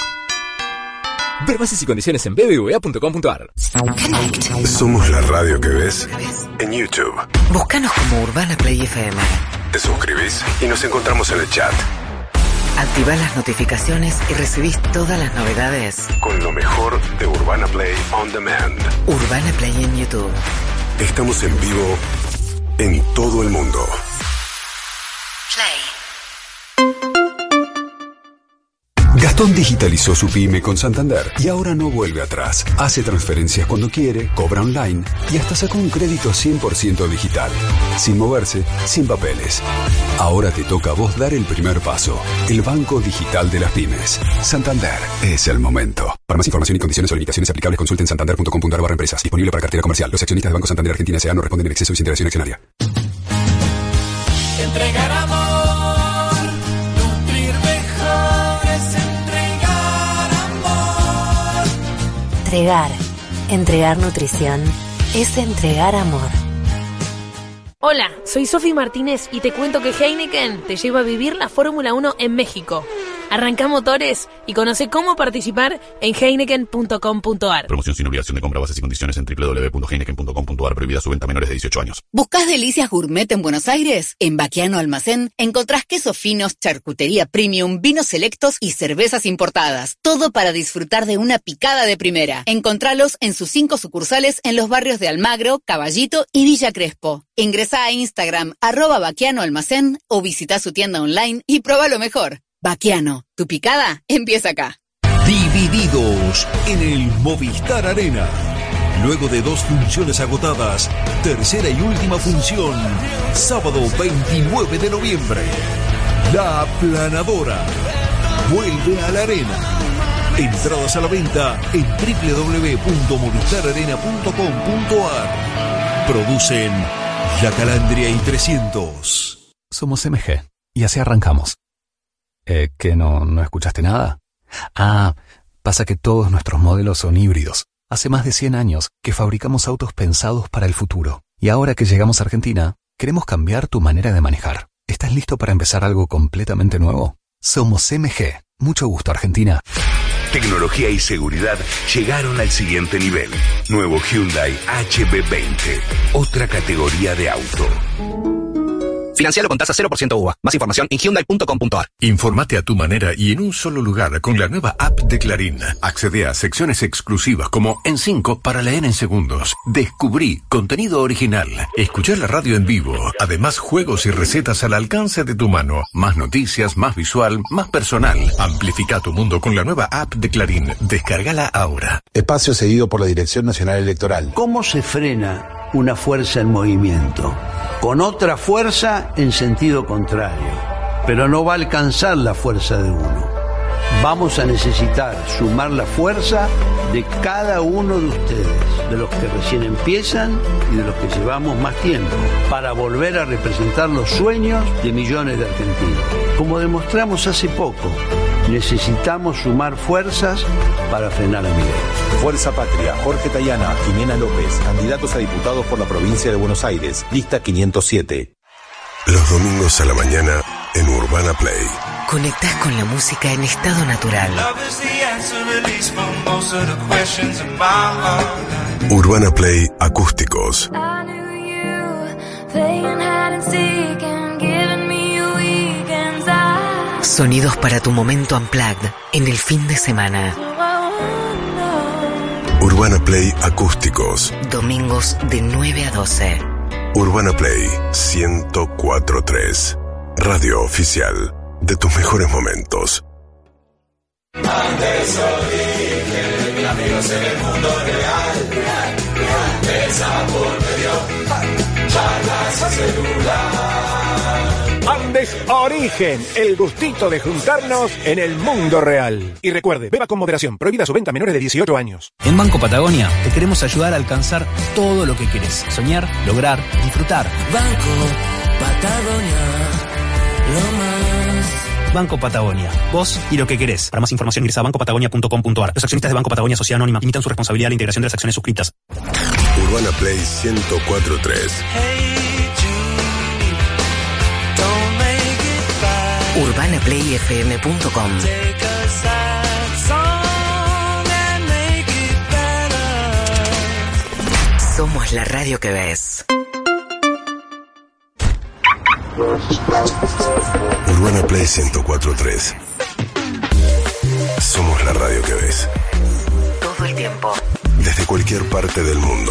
Ver bases y condiciones en b b v a punto com punto a r. Somos la radio que ves en YouTube. Búscanos como Urbana Play F M. Te suscribís y nos encontramos en el chat. Activá las notificaciones y recibís todas las novedades. Con lo mejor de Urbana Play On Demand. Urbana Play en YouTube. Estamos en vivo en todo el mundo. Play. Gastón digitalizó su pyme con Santander y ahora no vuelve atrás. Hace transferencias cuando quiere, cobra online y hasta sacó un crédito cien por ciento digital. Sin moverse, sin papeles. Ahora te toca a vos dar el primer paso. El banco digital de las pymes. Santander es el momento. Para más información y condiciones o limitaciones aplicables, consulten santander punto com punto a r barra empresas. Disponible para cartera comercial. Los accionistas de Banco Santander Argentina S A no responden en exceso y sin interacción accionaria. Entregar amor, nutrir mejor es entregar amor. Entregar. Entregar nutrición es entregar amor. Hola, soy Sofi Martínez y te cuento que Heineken te lleva a vivir la Fórmula uno en México. Arranca motores y conoce cómo participar en heineken punto com punto a r. Promoción sin obligación de compra, bases y condiciones en doble u doble u doble u punto heineken punto com punto a r. Prohibida su venta a menores de dieciocho años. ¿Buscás delicias gourmet en Buenos Aires? En Baquiano Almacén encontrás quesos finos, charcutería premium, vinos selectos y cervezas importadas. Todo para disfrutar de una picada de primera. Encontralos en sus cinco sucursales en los barrios de Almagro, Caballito y Villa Crespo. Ingresá a Instagram arroba Baquiano Almacén o visita su tienda online y prueba lo mejor. Baquiano, tu picada empieza acá. Divididos en el Movistar Arena. Luego de dos funciones agotadas, tercera y última función, sábado veintinueve de noviembre. La Aplanadora vuelve a la arena. Entradas a la venta en doble u doble u doble u punto movistar arena punto com punto a r. Producen La Calandria y trescientos. Somos M G y así arrancamos. Eh, ¿que no, no escuchaste nada? Ah, pasa que todos nuestros modelos son híbridos. Hace más de cien años que fabricamos autos pensados para el futuro. Y ahora que llegamos a Argentina, queremos cambiar tu manera de manejar. ¿Estás listo para empezar algo completamente nuevo? Somos M G. Mucho gusto, Argentina. Tecnología y seguridad llegaron al siguiente nivel. Nuevo Hyundai H B veinte. Otra categoría de auto. Financialo con tasa cero por ciento U V A. Más información en hyundai punto com punto a r. Informate a tu manera y en un solo lugar con la nueva app de Clarín. Accede a secciones exclusivas como En cinco para leer en segundos. Descubrí contenido original. Escuchar la radio en vivo. Además, juegos y recetas al alcance de tu mano. Más noticias, más visual, más personal. Amplifica tu mundo con la nueva app de Clarín. Descárgala ahora. Espacio cedido por la Dirección Nacional Electoral. ¿Cómo se frena una fuerza en movimiento? Con otra fuerza en sentido contrario. Pero no va a alcanzar la fuerza de uno. Vamos a necesitar sumar la fuerza de cada uno de ustedes, de los que recién empiezan y de los que llevamos más tiempo, para volver a representar los sueños de millones de argentinos. Como demostramos hace poco, necesitamos sumar fuerzas para frenar a Milei. Fuerza Patria, Jorge Tayana, Jimena López, candidatos a diputados por la provincia de Buenos Aires, lista quinientos siete. Los domingos a la mañana en Urbana Play. Conectás con la música en estado natural. Urbana Play Acústicos. Sonidos para tu momento unplugged en el fin de semana. Urbana Play Acústicos. Domingos de nueve a doce. Urbana Play ciento cuatro punto tres. Radio oficial de tus mejores momentos. Andes Origen, amigos en el mundo real. Mesa por medio, charlas a celular. Andes Origen, el gustito de juntarnos en el mundo real. Y recuerde, beba con moderación, prohibida su venta a menores de dieciocho años. En Banco Patagonia te queremos ayudar a alcanzar todo lo que querés. Soñar, lograr, disfrutar. Banco Patagonia, lo más. Banco Patagonia, vos y lo que querés. Para más información ingresa a banco patagonia punto com punto a r. Los accionistas de Banco Patagonia Sociedad Anónima limitan su responsabilidad a la integración de las acciones suscritas. Urbana Play ciento cuatro punto tres. urbana play f m punto com. Somos la radio que ves. Urbana Play ciento cuatro punto tres. Somos la radio que ves. Todo el tiempo. Desde cualquier parte del mundo.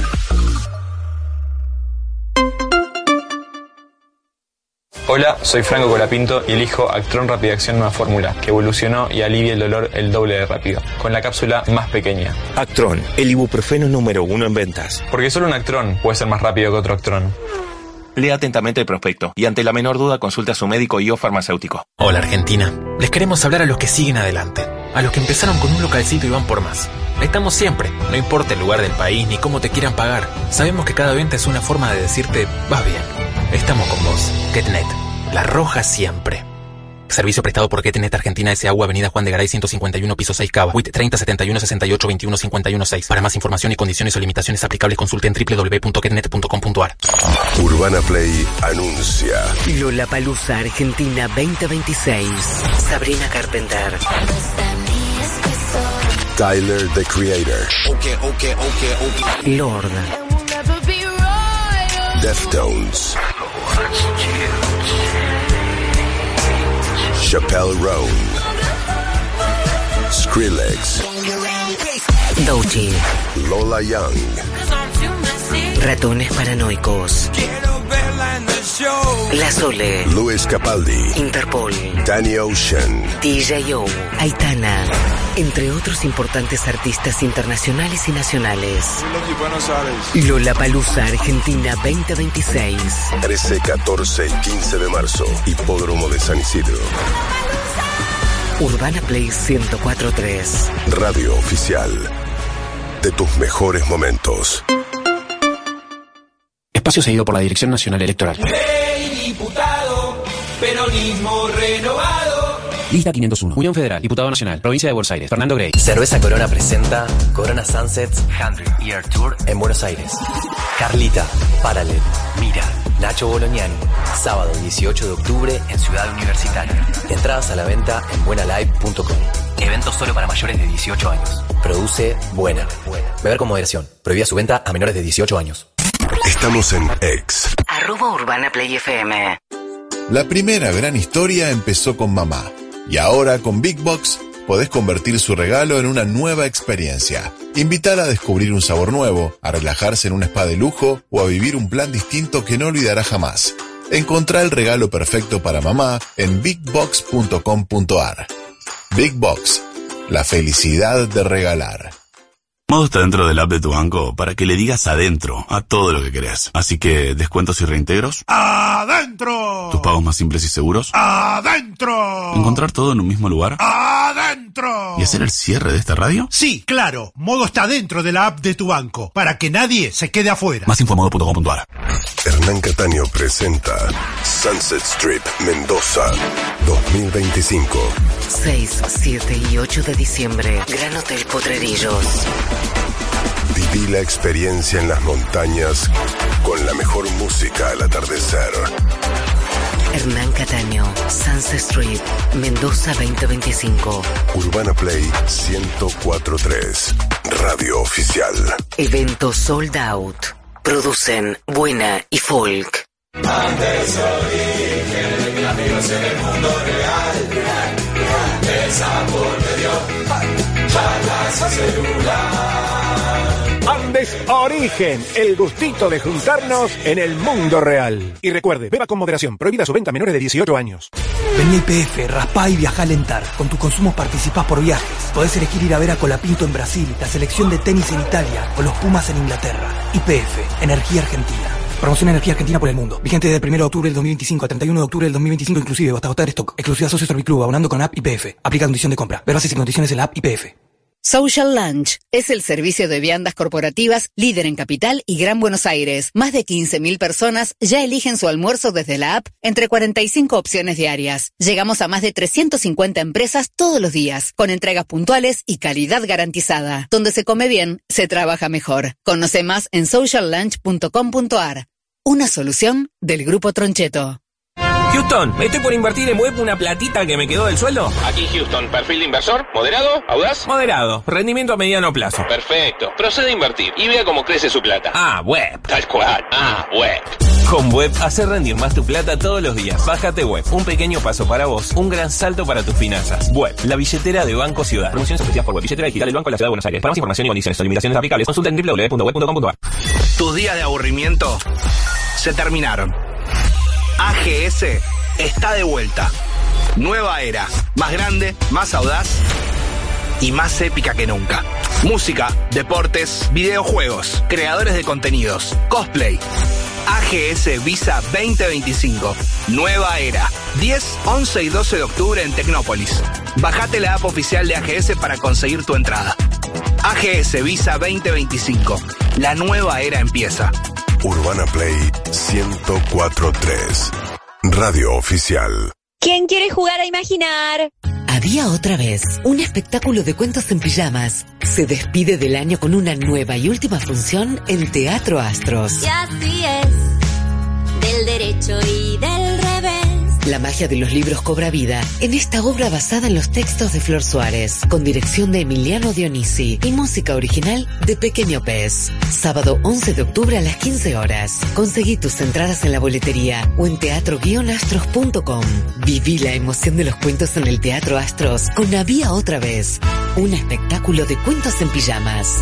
Hola, soy Franco Colapinto y elijo Actron Rápida Acción Nueva Fórmula, que evolucionó y alivia el dolor el doble de rápido, con la cápsula más pequeña. Actron, el ibuprofeno número uno en ventas. Porque solo un Actron puede ser más rápido que otro Actron. Lea atentamente el prospecto y ante la menor duda consulte a su médico y o farmacéutico. Hola Argentina, les queremos hablar a los que siguen adelante, a los que empezaron con un localcito y van por más. Estamos siempre, no importa el lugar del país ni cómo te quieran pagar. Sabemos que cada venta es una forma de decirte, vas bien. Estamos con vos. Getnet, la roja siempre. Servicio prestado por Getnet Argentina S A U, Avenida Juan de Garay ciento cincuenta y uno, piso seis, Cava. W I T treinta setenta y uno sesenta y ocho veintiuno cincuenta y uno seis. Para más información y condiciones o limitaciones aplicables consulte en w w w punto getnet punto com punto a r. Urbana Play anuncia. Lollapalooza Argentina veinte veintiséis. Sabrina Carpenter. Tyler, the Creator. Okay, okay, okay, okay. Lord. Deftones. Chappelle Roan. Skrillex. Doechii. Lola Young. Ratones Paranoicos. La Sole. Luis Capaldi. Interpol. Danny Ocean. D J O. Aitana. Entre otros importantes artistas internacionales y nacionales. Lollapalooza Argentina veinte veintiséis. trece, catorce y quince de marzo. Hipódromo de San Isidro. Urbana Play ciento cuatro punto tres. Radio oficial de tus mejores momentos. Espacio seguido por la Dirección Nacional Electoral. Rey diputado, peronismo renovado. Lista quinientos uno. Unión Federal, Diputado Nacional, Provincia de Buenos Aires, Fernando Grey. Cerveza Corona presenta Corona Sunsets cien Year Tour en Buenos Aires. Carlita, Paralel, Mira, Nacho Bolognani. Sábado dieciocho de octubre en Ciudad Universitaria. Entradas a la venta en buena live punto com. Evento solo para mayores de dieciocho años. Produce Buena. Beber con moderación. Prohibida su venta a menores de dieciocho años. Estamos en X. Arroba Arroba Urbana Play F M. La primera gran historia empezó con mamá. Y ahora con Big Box podés convertir su regalo en una nueva experiencia. Invítala a descubrir un sabor nuevo, a relajarse en un spa de lujo o a vivir un plan distinto que no olvidará jamás. Encontrá el regalo perfecto para mamá en big box punto com punto a r. Big Box, la felicidad de regalar. Modo está dentro del app de tu banco para que le digas adentro a todo lo que querés. Así que, ¿descuentos y reintegros? ¡Adentro! ¿Tus pagos más simples y seguros? ¡Adentro! ¿Encontrar todo en un mismo lugar? ¡Adentro! ¿Y hacer el cierre de esta radio? Sí, claro. Modo está dentro de la app de tu banco para que nadie se quede afuera. Más info en modo punto com punto a r. Hernán Cataño presenta Sunset Strip Mendoza dos mil veinticinco. seis, siete y ocho de diciembre. Gran Hotel Potrerillos. Viví la experiencia en las montañas con la mejor música al atardecer. Hernán Cataño, Sunset Strip, Mendoza veinte veinticinco. Urbana Play ciento cuatro punto tres. Radio oficial. Evento sold out. Producen Buena y Folk. Antes origen, amigos en el mundo real, real, real. El sabor me dio charlas y celular. Andes Origen, el gustito de juntarnos en el mundo real. Y recuerde, beba con moderación, prohibida su venta a menores de dieciocho años. Vení a I P F, raspá y viajá a Alentar. Con tu consumo participás por viajes. Podés elegir ir a ver a Colapinto en Brasil, la selección de tenis en Italia o los Pumas en Inglaterra. I P F, Energía Argentina. Promoción Energía Argentina por el mundo. Vigente desde el primero de octubre del dos mil veinticinco al treinta y uno de octubre del dos mil veinticinco inclusive, hasta agotar stock. Exclusiva Socio Serviclub, abonando con app I P F. Aplica condición de compra. Ver bases y condiciones en la app I P F. Social Lunch es el servicio de viandas corporativas líder en Capital y Gran Buenos Aires. Más de quince mil personas ya eligen su almuerzo desde la app entre cuarenta y cinco opciones diarias. Llegamos a más de trescientas cincuenta empresas todos los días, con entregas puntuales y calidad garantizada. Donde se come bien, se trabaja mejor. Conoce más en social lunch punto com punto a r. Una solución del Grupo Troncheto. Houston, me estoy por invertir en web una platita que me quedó del sueldo. Aquí Houston, perfil de inversor, moderado, audaz. Moderado, rendimiento a mediano plazo. Perfecto, procede a invertir y vea cómo crece su plata. Ah, web. Tal cual, ah, web. Con web, hace rendir más tu plata todos los días. Bájate web, un pequeño paso para vos, un gran salto para tus finanzas. Web, la billetera de Banco Ciudad. Promociones ofrecidas por web, billetera digital del Banco de la Ciudad de Buenos Aires. Para más información y condiciones o limitaciones aplicables, consulta en doble u doble u doble u punto web punto com punto a r. Tus días de aburrimiento se terminaron. A G S está de vuelta. Nueva era, más grande, más audaz y más épica que nunca. Música, deportes, videojuegos, creadores de contenidos, cosplay. A G S Visa veinte veinticinco. Nueva era. diez, once y doce de octubre en Tecnópolis. Bajate la app oficial de A G S para conseguir tu entrada. A G S Visa veinte veinticinco. La nueva era empieza. Urbana Play ciento cuatro punto tres. Radio oficial. ¿Quién quiere jugar a imaginar? Había otra vez un espectáculo de cuentos en pijamas. Se despide del año con una nueva y última función en Teatro Astros. Y así es, del derecho y del revés. La magia de los libros cobra vida en esta obra basada en los textos de Flor Suárez, con dirección de Emiliano Dionisi y música original de Pequeño Pez. Sábado once de octubre a las quince horas. Conseguí tus entradas en la boletería o en teatro guion astros punto com. Viví la emoción de los cuentos en el Teatro Astros con Había otra vez, un espectáculo de cuentos en pijamas.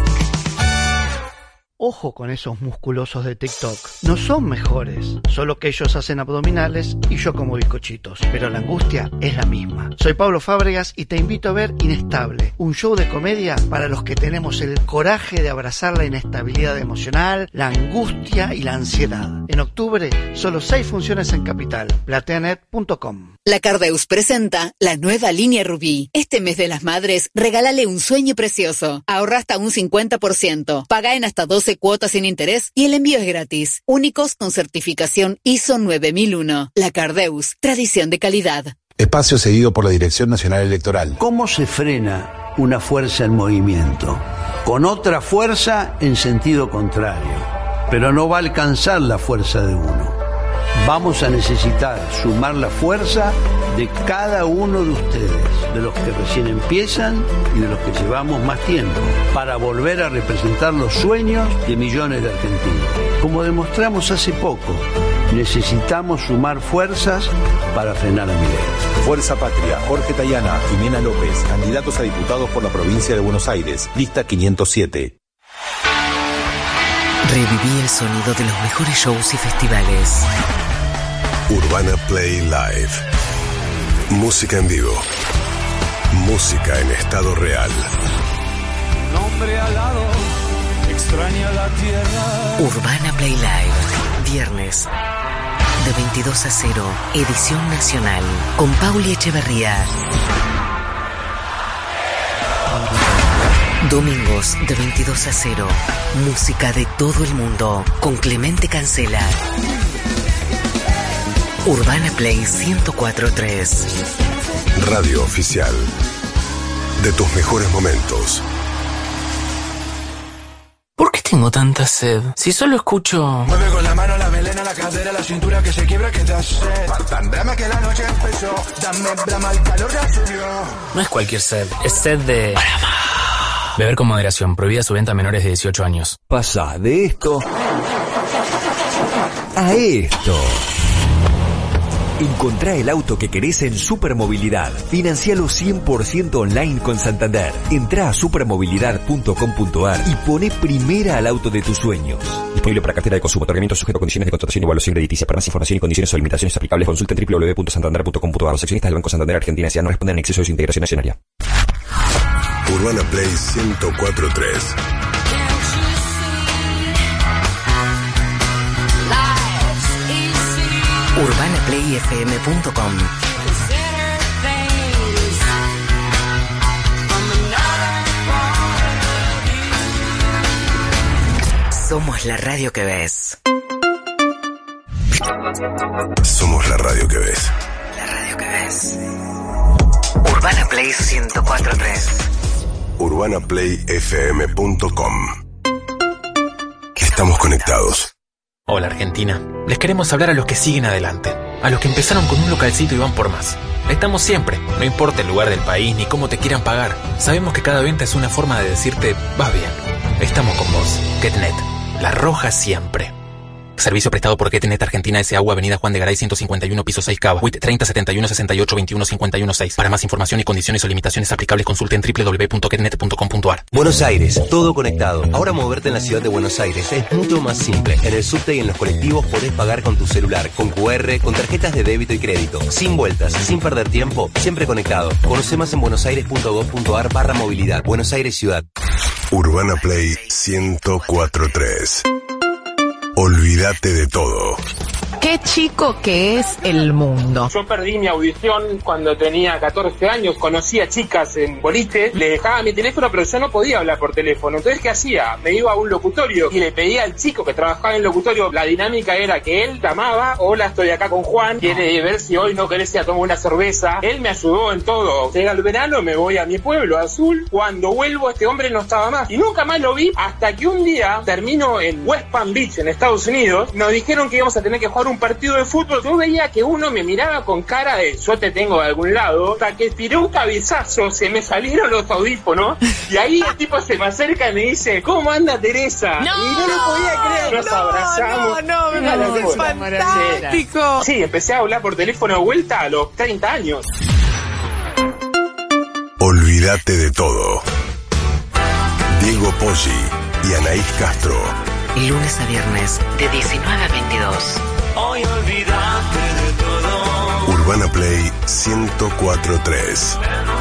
Ojo con esos musculosos de TikTok. No son mejores, solo que ellos hacen abdominales y yo como bizcochitos. Pero la angustia es la misma. Soy Pablo Fábregas y te invito a ver Inestable, un show de comedia para los que tenemos el coraje de abrazar la inestabilidad emocional, la angustia y la ansiedad. En octubre, solo seis funciones en Capital. plateanet punto com. La Cardeus presenta la nueva línea Rubí. Este mes de las madres, regálale un sueño precioso. Ahorra hasta un cincuenta por ciento. Paga en hasta doce cuotas sin interés y el envío es gratis. Únicos con certificación I S O nueve mil uno. La Cardeus, tradición de calidad. Espacio seguido por la Dirección Nacional Electoral. ¿Cómo se frena una fuerza en movimiento? Con otra fuerza en sentido contrario. Pero no va a alcanzar la fuerza de uno. Vamos a necesitar sumar la fuerza de cada uno de ustedes, de los que recién empiezan y de los que llevamos más tiempo, para volver a representar los sueños de millones de argentinos. Como demostramos hace poco, Necesitamos sumar fuerzas para frenar a Milei. Fuerza Patria, Jorge Tayana y Nena López, candidatos a diputados por la provincia de Buenos Aires, lista quinientos siete. Reviví el sonido de los mejores shows y festivales. Urbana Play Live. Música en vivo. Música en estado real. Nombre alado, extraña la tierra. Urbana Play Live. Viernes. De veintidós a cero. Edición nacional. Con Pauli Echeverría. Domingos de veintidós a cero. Música de todo el mundo. Con Clemente Cancela. Urbana Play ciento cuatro punto tres. Radio oficial de tus mejores momentos. ¿Por qué tengo tanta sed? Si solo escucho... Mueve con la mano, la melena, la cadera, la cintura que se quiebra, que da sed. Tan drama que la noche empezó. Dame brama, el calor ya subió. No es cualquier sed, es sed de... Beber con moderación, prohibida su venta a menores de dieciocho años. Pasa de esto a esto. Encontrá el auto que querés en Supermovilidad. Financialo cien por ciento online con Santander. Entrá a supermovilidad punto com punto ar y poné primera al auto de tus sueños. Disponible para cartera de consumo. Otorgamiento sujeto a condiciones de contratación y evaluación crediticia. Para más información y condiciones o limitaciones aplicables, consulta en doble u doble u doble u punto santander punto com punto ar. Los accionistas del Banco Santander Argentina S A no responden en exceso de su integración accionaria. Urbana Play ciento cuatro punto tres. urbana play f m punto com. Somos la radio que ves. Somos la radio que ves. La radio que ves. Urbana Play ciento cuatro punto tres. urbana play f m punto com. Estamos conectados. Hola Argentina, les queremos hablar a los que siguen adelante, a los que empezaron con un localcito y van por más. Estamos siempre, no importa el lugar del país ni cómo te quieran pagar. Sabemos que cada venta es una forma de decirte, vas bien. Estamos con vos. Getnet, la roja siempre. Servicio prestado por Getnet Argentina S A U, Avenida Juan de Garay ciento cincuenta y uno, piso seis, Cava. W I T treinta setenta y uno sesenta y ocho veintiuno cincuenta y uno seis. Para más información y condiciones o limitaciones aplicables, consulte en doble u doble u doble u punto getnet punto com punto ar. Buenos Aires, todo conectado. Ahora moverte en la ciudad de Buenos Aires es mucho más simple. En el subte y en los colectivos podés pagar con tu celular, con cu erre, con tarjetas de débito y crédito. Sin vueltas, sin perder tiempo, siempre conectado. Conoce más en buenosaires.gov.ar barra movilidad. Buenos Aires Ciudad. Urbana Play ciento cuatro punto tres. Olvídate de todo. Qué chico que es el mundo. Yo perdí mi audición cuando tenía catorce años, conocí a chicas en boliche, le dejaba mi teléfono pero yo no podía hablar por teléfono. Entonces, ¿qué hacía? Me iba a un locutorio y le pedía al chico que trabajaba en el locutorio, la dinámica era que él llamaba, hola, estoy acá con Juan, quiere ver si hoy no querés ir a tomar una cerveza. Él me ayudó en todo. Llega el verano, me voy a mi pueblo, Azul. Cuando vuelvo, este hombre no estaba más. Y nunca más lo vi hasta que un día termino en West Palm Beach, en Estados Unidos. Nos dijeron que íbamos a tener que jugar un partido de fútbol. Yo veía que uno me miraba con cara de yo te tengo de algún lado, hasta que tiré un cabezazo, se me salieron los audífonos y ahí el tipo se me acerca y me dice, ¿cómo anda Teresa? No, y no lo podía creer, nos no, abrazamos. No, no, me parece fantástico. Sí, empecé a hablar por teléfono de vuelta a los treinta años. Olvídate de todo. Diego Poggi y Anaís Castro. Lunes a viernes, de diecinueve a veintidós. Hoy olvídate de todo. Urbana Play ciento cuatro punto tres.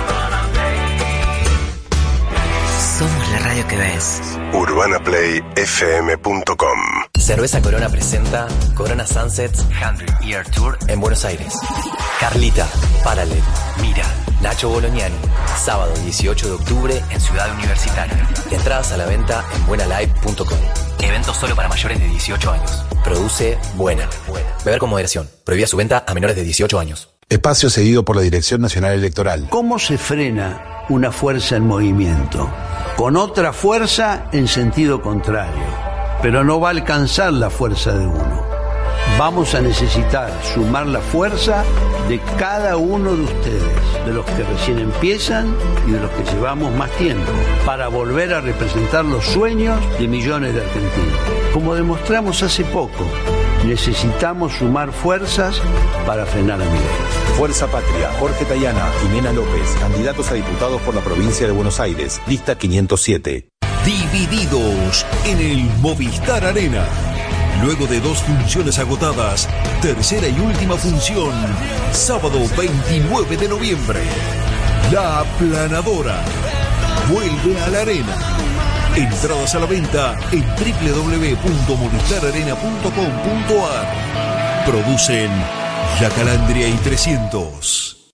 Somos la radio que ves. urbana play f m punto com. Cerveza Corona presenta Corona Sunsets cien Year Tour en Buenos Aires. Carlita, Paralel, Mira, Nacho Bolognani. Sábado dieciocho de octubre en Ciudad Universitaria. Entradas a la venta en buena live punto com. Evento solo para mayores de dieciocho años. Produce Buena. Beber con moderación. Prohibida su venta a menores de dieciocho años. Espacio cedido por la Dirección Nacional Electoral. ¿Cómo se frena una fuerza en movimiento? Con otra fuerza en sentido contrario. Pero no va a alcanzar la fuerza de uno. Vamos a necesitar sumar la fuerza de cada uno de ustedes, de los que recién empiezan y de los que llevamos más tiempo, para volver a representar los sueños de millones de argentinos. Como demostramos hace poco, Necesitamos sumar fuerzas para frenar a Milei. Fuerza Patria, Jorge Tayana, Jimena López, candidatos a diputados por la provincia de Buenos Aires, lista quinientos siete. Divididos en el Movistar Arena. Luego de dos funciones agotadas, tercera y última función, sábado veintinueve de noviembre. La Aplanadora vuelve a la arena. Entradas a la venta en doble u doble u doble u punto movistar arena punto com punto a r. Producen La Calandria y trescientos.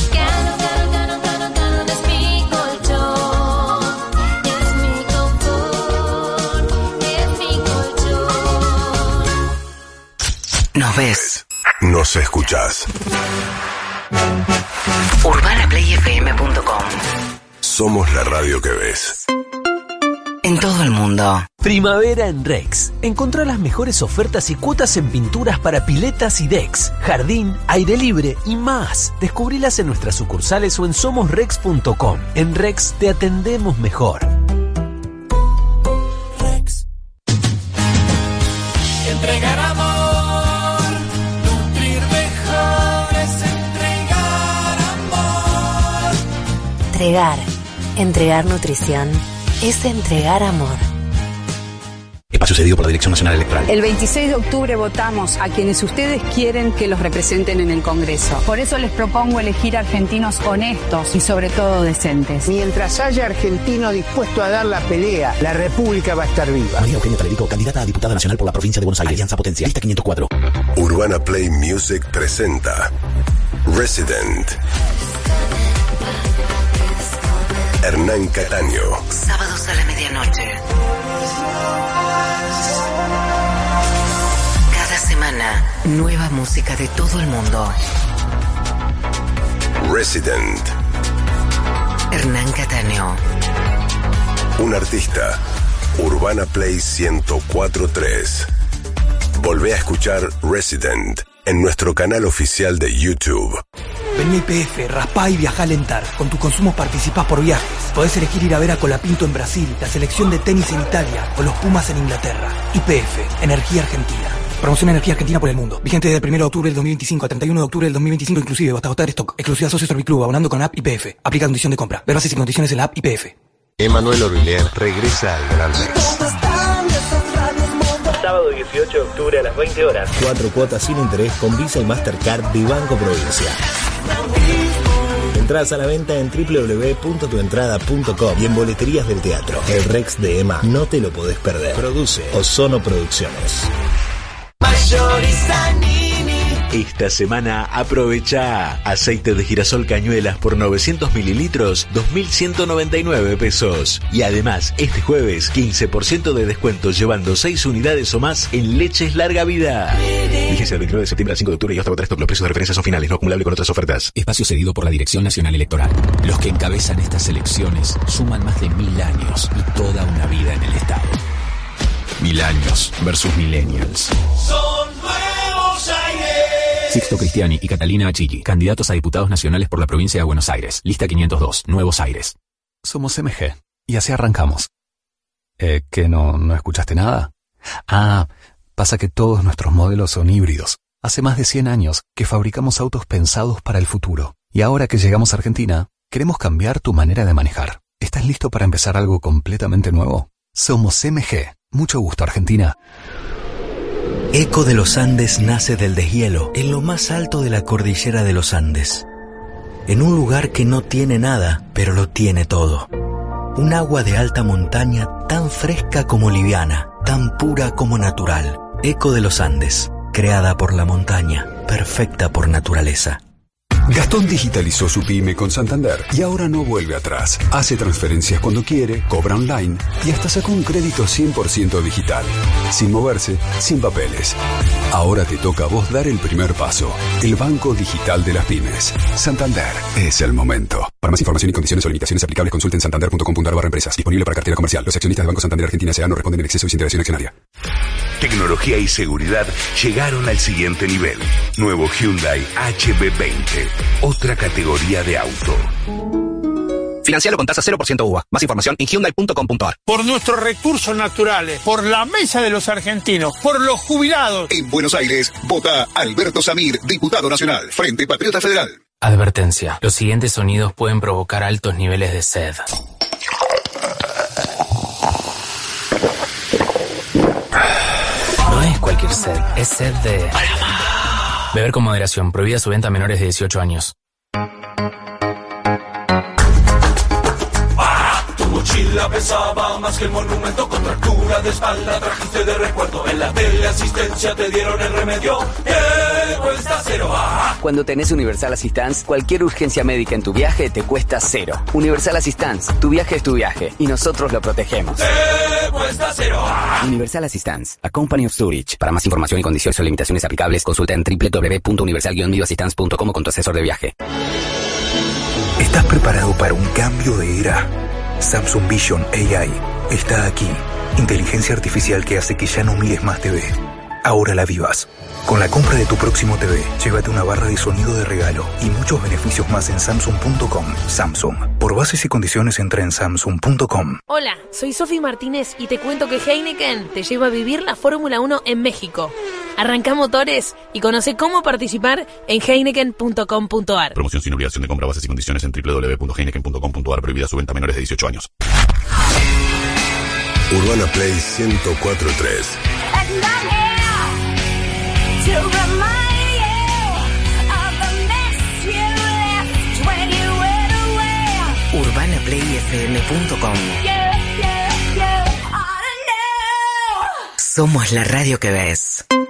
Nos ves. Nos escuchás. urbana play f m punto com. Somos la radio que ves. En todo el mundo. Primavera en Rex. Encontrá las mejores ofertas y cuotas en pinturas para piletas y decks, jardín, aire libre y más. Descubrilas en nuestras sucursales o en somos rex punto com. En Rex te atendemos mejor. Rex. Entregar amor, nutrir mejor es entregar amor. Entregar, entregar nutrición es entregar amor. Espacio cedido por la Dirección Nacional Electoral. El veintiséis de octubre votamos a quienes ustedes quieren que los representen en el Congreso. Por eso les propongo elegir argentinos honestos y sobre todo decentes. Mientras haya argentino dispuesto a dar la pelea, la República va a estar viva. María Eugenia Talerico, candidata a diputada nacional por la provincia de Buenos Aires. Alianza Potencia, lista quinientos cuatro. Urbana Play Music presenta Resident. Hernán Cataño. Sábados a la medianoche. Cada semana, nueva música de todo el mundo. Resident. Hernán Cataño. Un artista. Urbana Play ciento cuatro punto tres. Volvé a escuchar Resident en nuestro canal oficial de YouTube. Vení a I P F, raspá y viajá a alentar. Con tus consumos participás por viajes. Podés elegir ir a ver a Colapinto en Brasil, la selección de tenis en Italia o los Pumas en Inglaterra. I P F, Energía Argentina. Promoción Energía Argentina por el mundo. Vigente desde el primero de octubre del dos mil veinticinco al treinta y uno de octubre del dos mil veinticinco inclusive, hasta agotar stock. Exclusiva Socios Serviclub, abonando con la app I P F. Aplica condición de compra. Ver bases y condiciones en la app I P F. Emanuel Orlier regresa al Gran Rex. Sábado dieciocho de octubre a las veinte horas. Cuatro cuotas sin interés con Visa y Mastercard de Banco Provincia. Entradas a la venta en doble u doble u doble u punto tu entrada punto com y en boleterías del teatro. El Rex de Ema no te lo podés perder. Produce Ozono Producciones. Esta semana aprovecha aceite de girasol Cañuelas por novecientos mililitros, dos mil ciento noventa y nueve pesos. Y además, este jueves, quince por ciento de descuento llevando seis unidades o más en leches larga vida. Vigencia del veintinueve de septiembre al cinco de octubre y hasta agotar stock. Los precios de referencia son finales, no acumulable con otras ofertas. Espacio cedido por la Dirección Nacional Electoral. Los que encabezan estas elecciones suman más de mil años y toda una vida en el Estado. Mil años versus millennials. Son nuevos aires. Sixto Cristiani y Catalina Achilli, candidatos a diputados nacionales por la provincia de Buenos Aires. Lista quinientos dos, Nuevos Aires. Somos M G y así arrancamos. Eh, ¿qué no, no escuchaste nada? Ah, pasa que todos nuestros modelos son híbridos. Hace más de cien años que fabricamos autos pensados para el futuro. Y ahora que llegamos a Argentina, queremos cambiar tu manera de manejar. ¿Estás listo para empezar algo completamente nuevo? Somos M G. Mucho gusto, Argentina. Eco de los Andes nace del deshielo, en lo más alto de la cordillera de los Andes. En un lugar que no tiene nada, pero lo tiene todo. Un agua de alta montaña tan fresca como liviana, tan pura como natural. Eco de los Andes, creada por la montaña, perfecta por naturaleza. Gastón digitalizó su pyme con Santander y ahora no vuelve atrás. Hace transferencias cuando quiere, cobra online y hasta sacó un crédito cien por ciento digital. Sin moverse, sin papeles. Ahora te toca a vos dar el primer paso. El Banco Digital de las Pymes. Santander es el momento. Para más información y condiciones o limitaciones aplicables, consulten santander punto com punto a r barra empresas. Disponible para cartera comercial. Los accionistas del Banco Santander Argentina S A no responden en exceso y sin integración accionaria. Tecnología y seguridad llegaron al siguiente nivel. Nuevo Hyundai H B veinte. Otra categoría de auto. Financialo con tasa cero por ciento U V A. Más información en hyundai punto com punto a r. Por nuestros recursos naturales, por la mesa de los argentinos, por los jubilados. En Buenos Aires, vota Alberto Samir, diputado nacional, Frente Patriota Federal. Advertencia. Los siguientes sonidos pueden provocar altos niveles de sed. No es cualquier sed, es sed de... Beber con moderación. Prohibida su venta a menores de dieciocho años. Tu mochila pesaba más que el monumento, contractura de espalda trajiste de recuerdo. En la teleasistencia te dieron el remedio que cuesta cero. Ah. Cuando tenés Universal Assistance, cualquier urgencia médica en tu viaje te cuesta cero. Universal Assistance, tu viaje es tu viaje y nosotros lo protegemos. Te cuesta cero. Ah. Universal Assistance, a company of Zurich. Para más información y condiciones o limitaciones aplicables, consulta en doble u doble u doble u punto universal guion assistance punto com con tu asesor de viaje. ¿Estás preparado para un cambio de era? Samsung Vision A I está aquí. Inteligencia artificial que hace que ya no mires más T V. Ahora la vivas. Con la compra de tu próximo T V, llévate una barra de sonido de regalo y muchos beneficios más en samsung punto com. Samsung. Por bases y condiciones entra en samsung punto com. Hola, soy Sofi Martínez y te cuento que Heineken te lleva a vivir la Fórmula uno en México. Arrancá motores y conoce cómo participar en heineken punto com punto a r. Promoción sin obligación de compra, bases y condiciones en doble u doble u doble u punto heineken punto com punto a r. Prohibida su venta a menores de dieciocho años. Urbana Play ciento cuatro punto tres. urbana play f m punto com. Somos la radio que ves.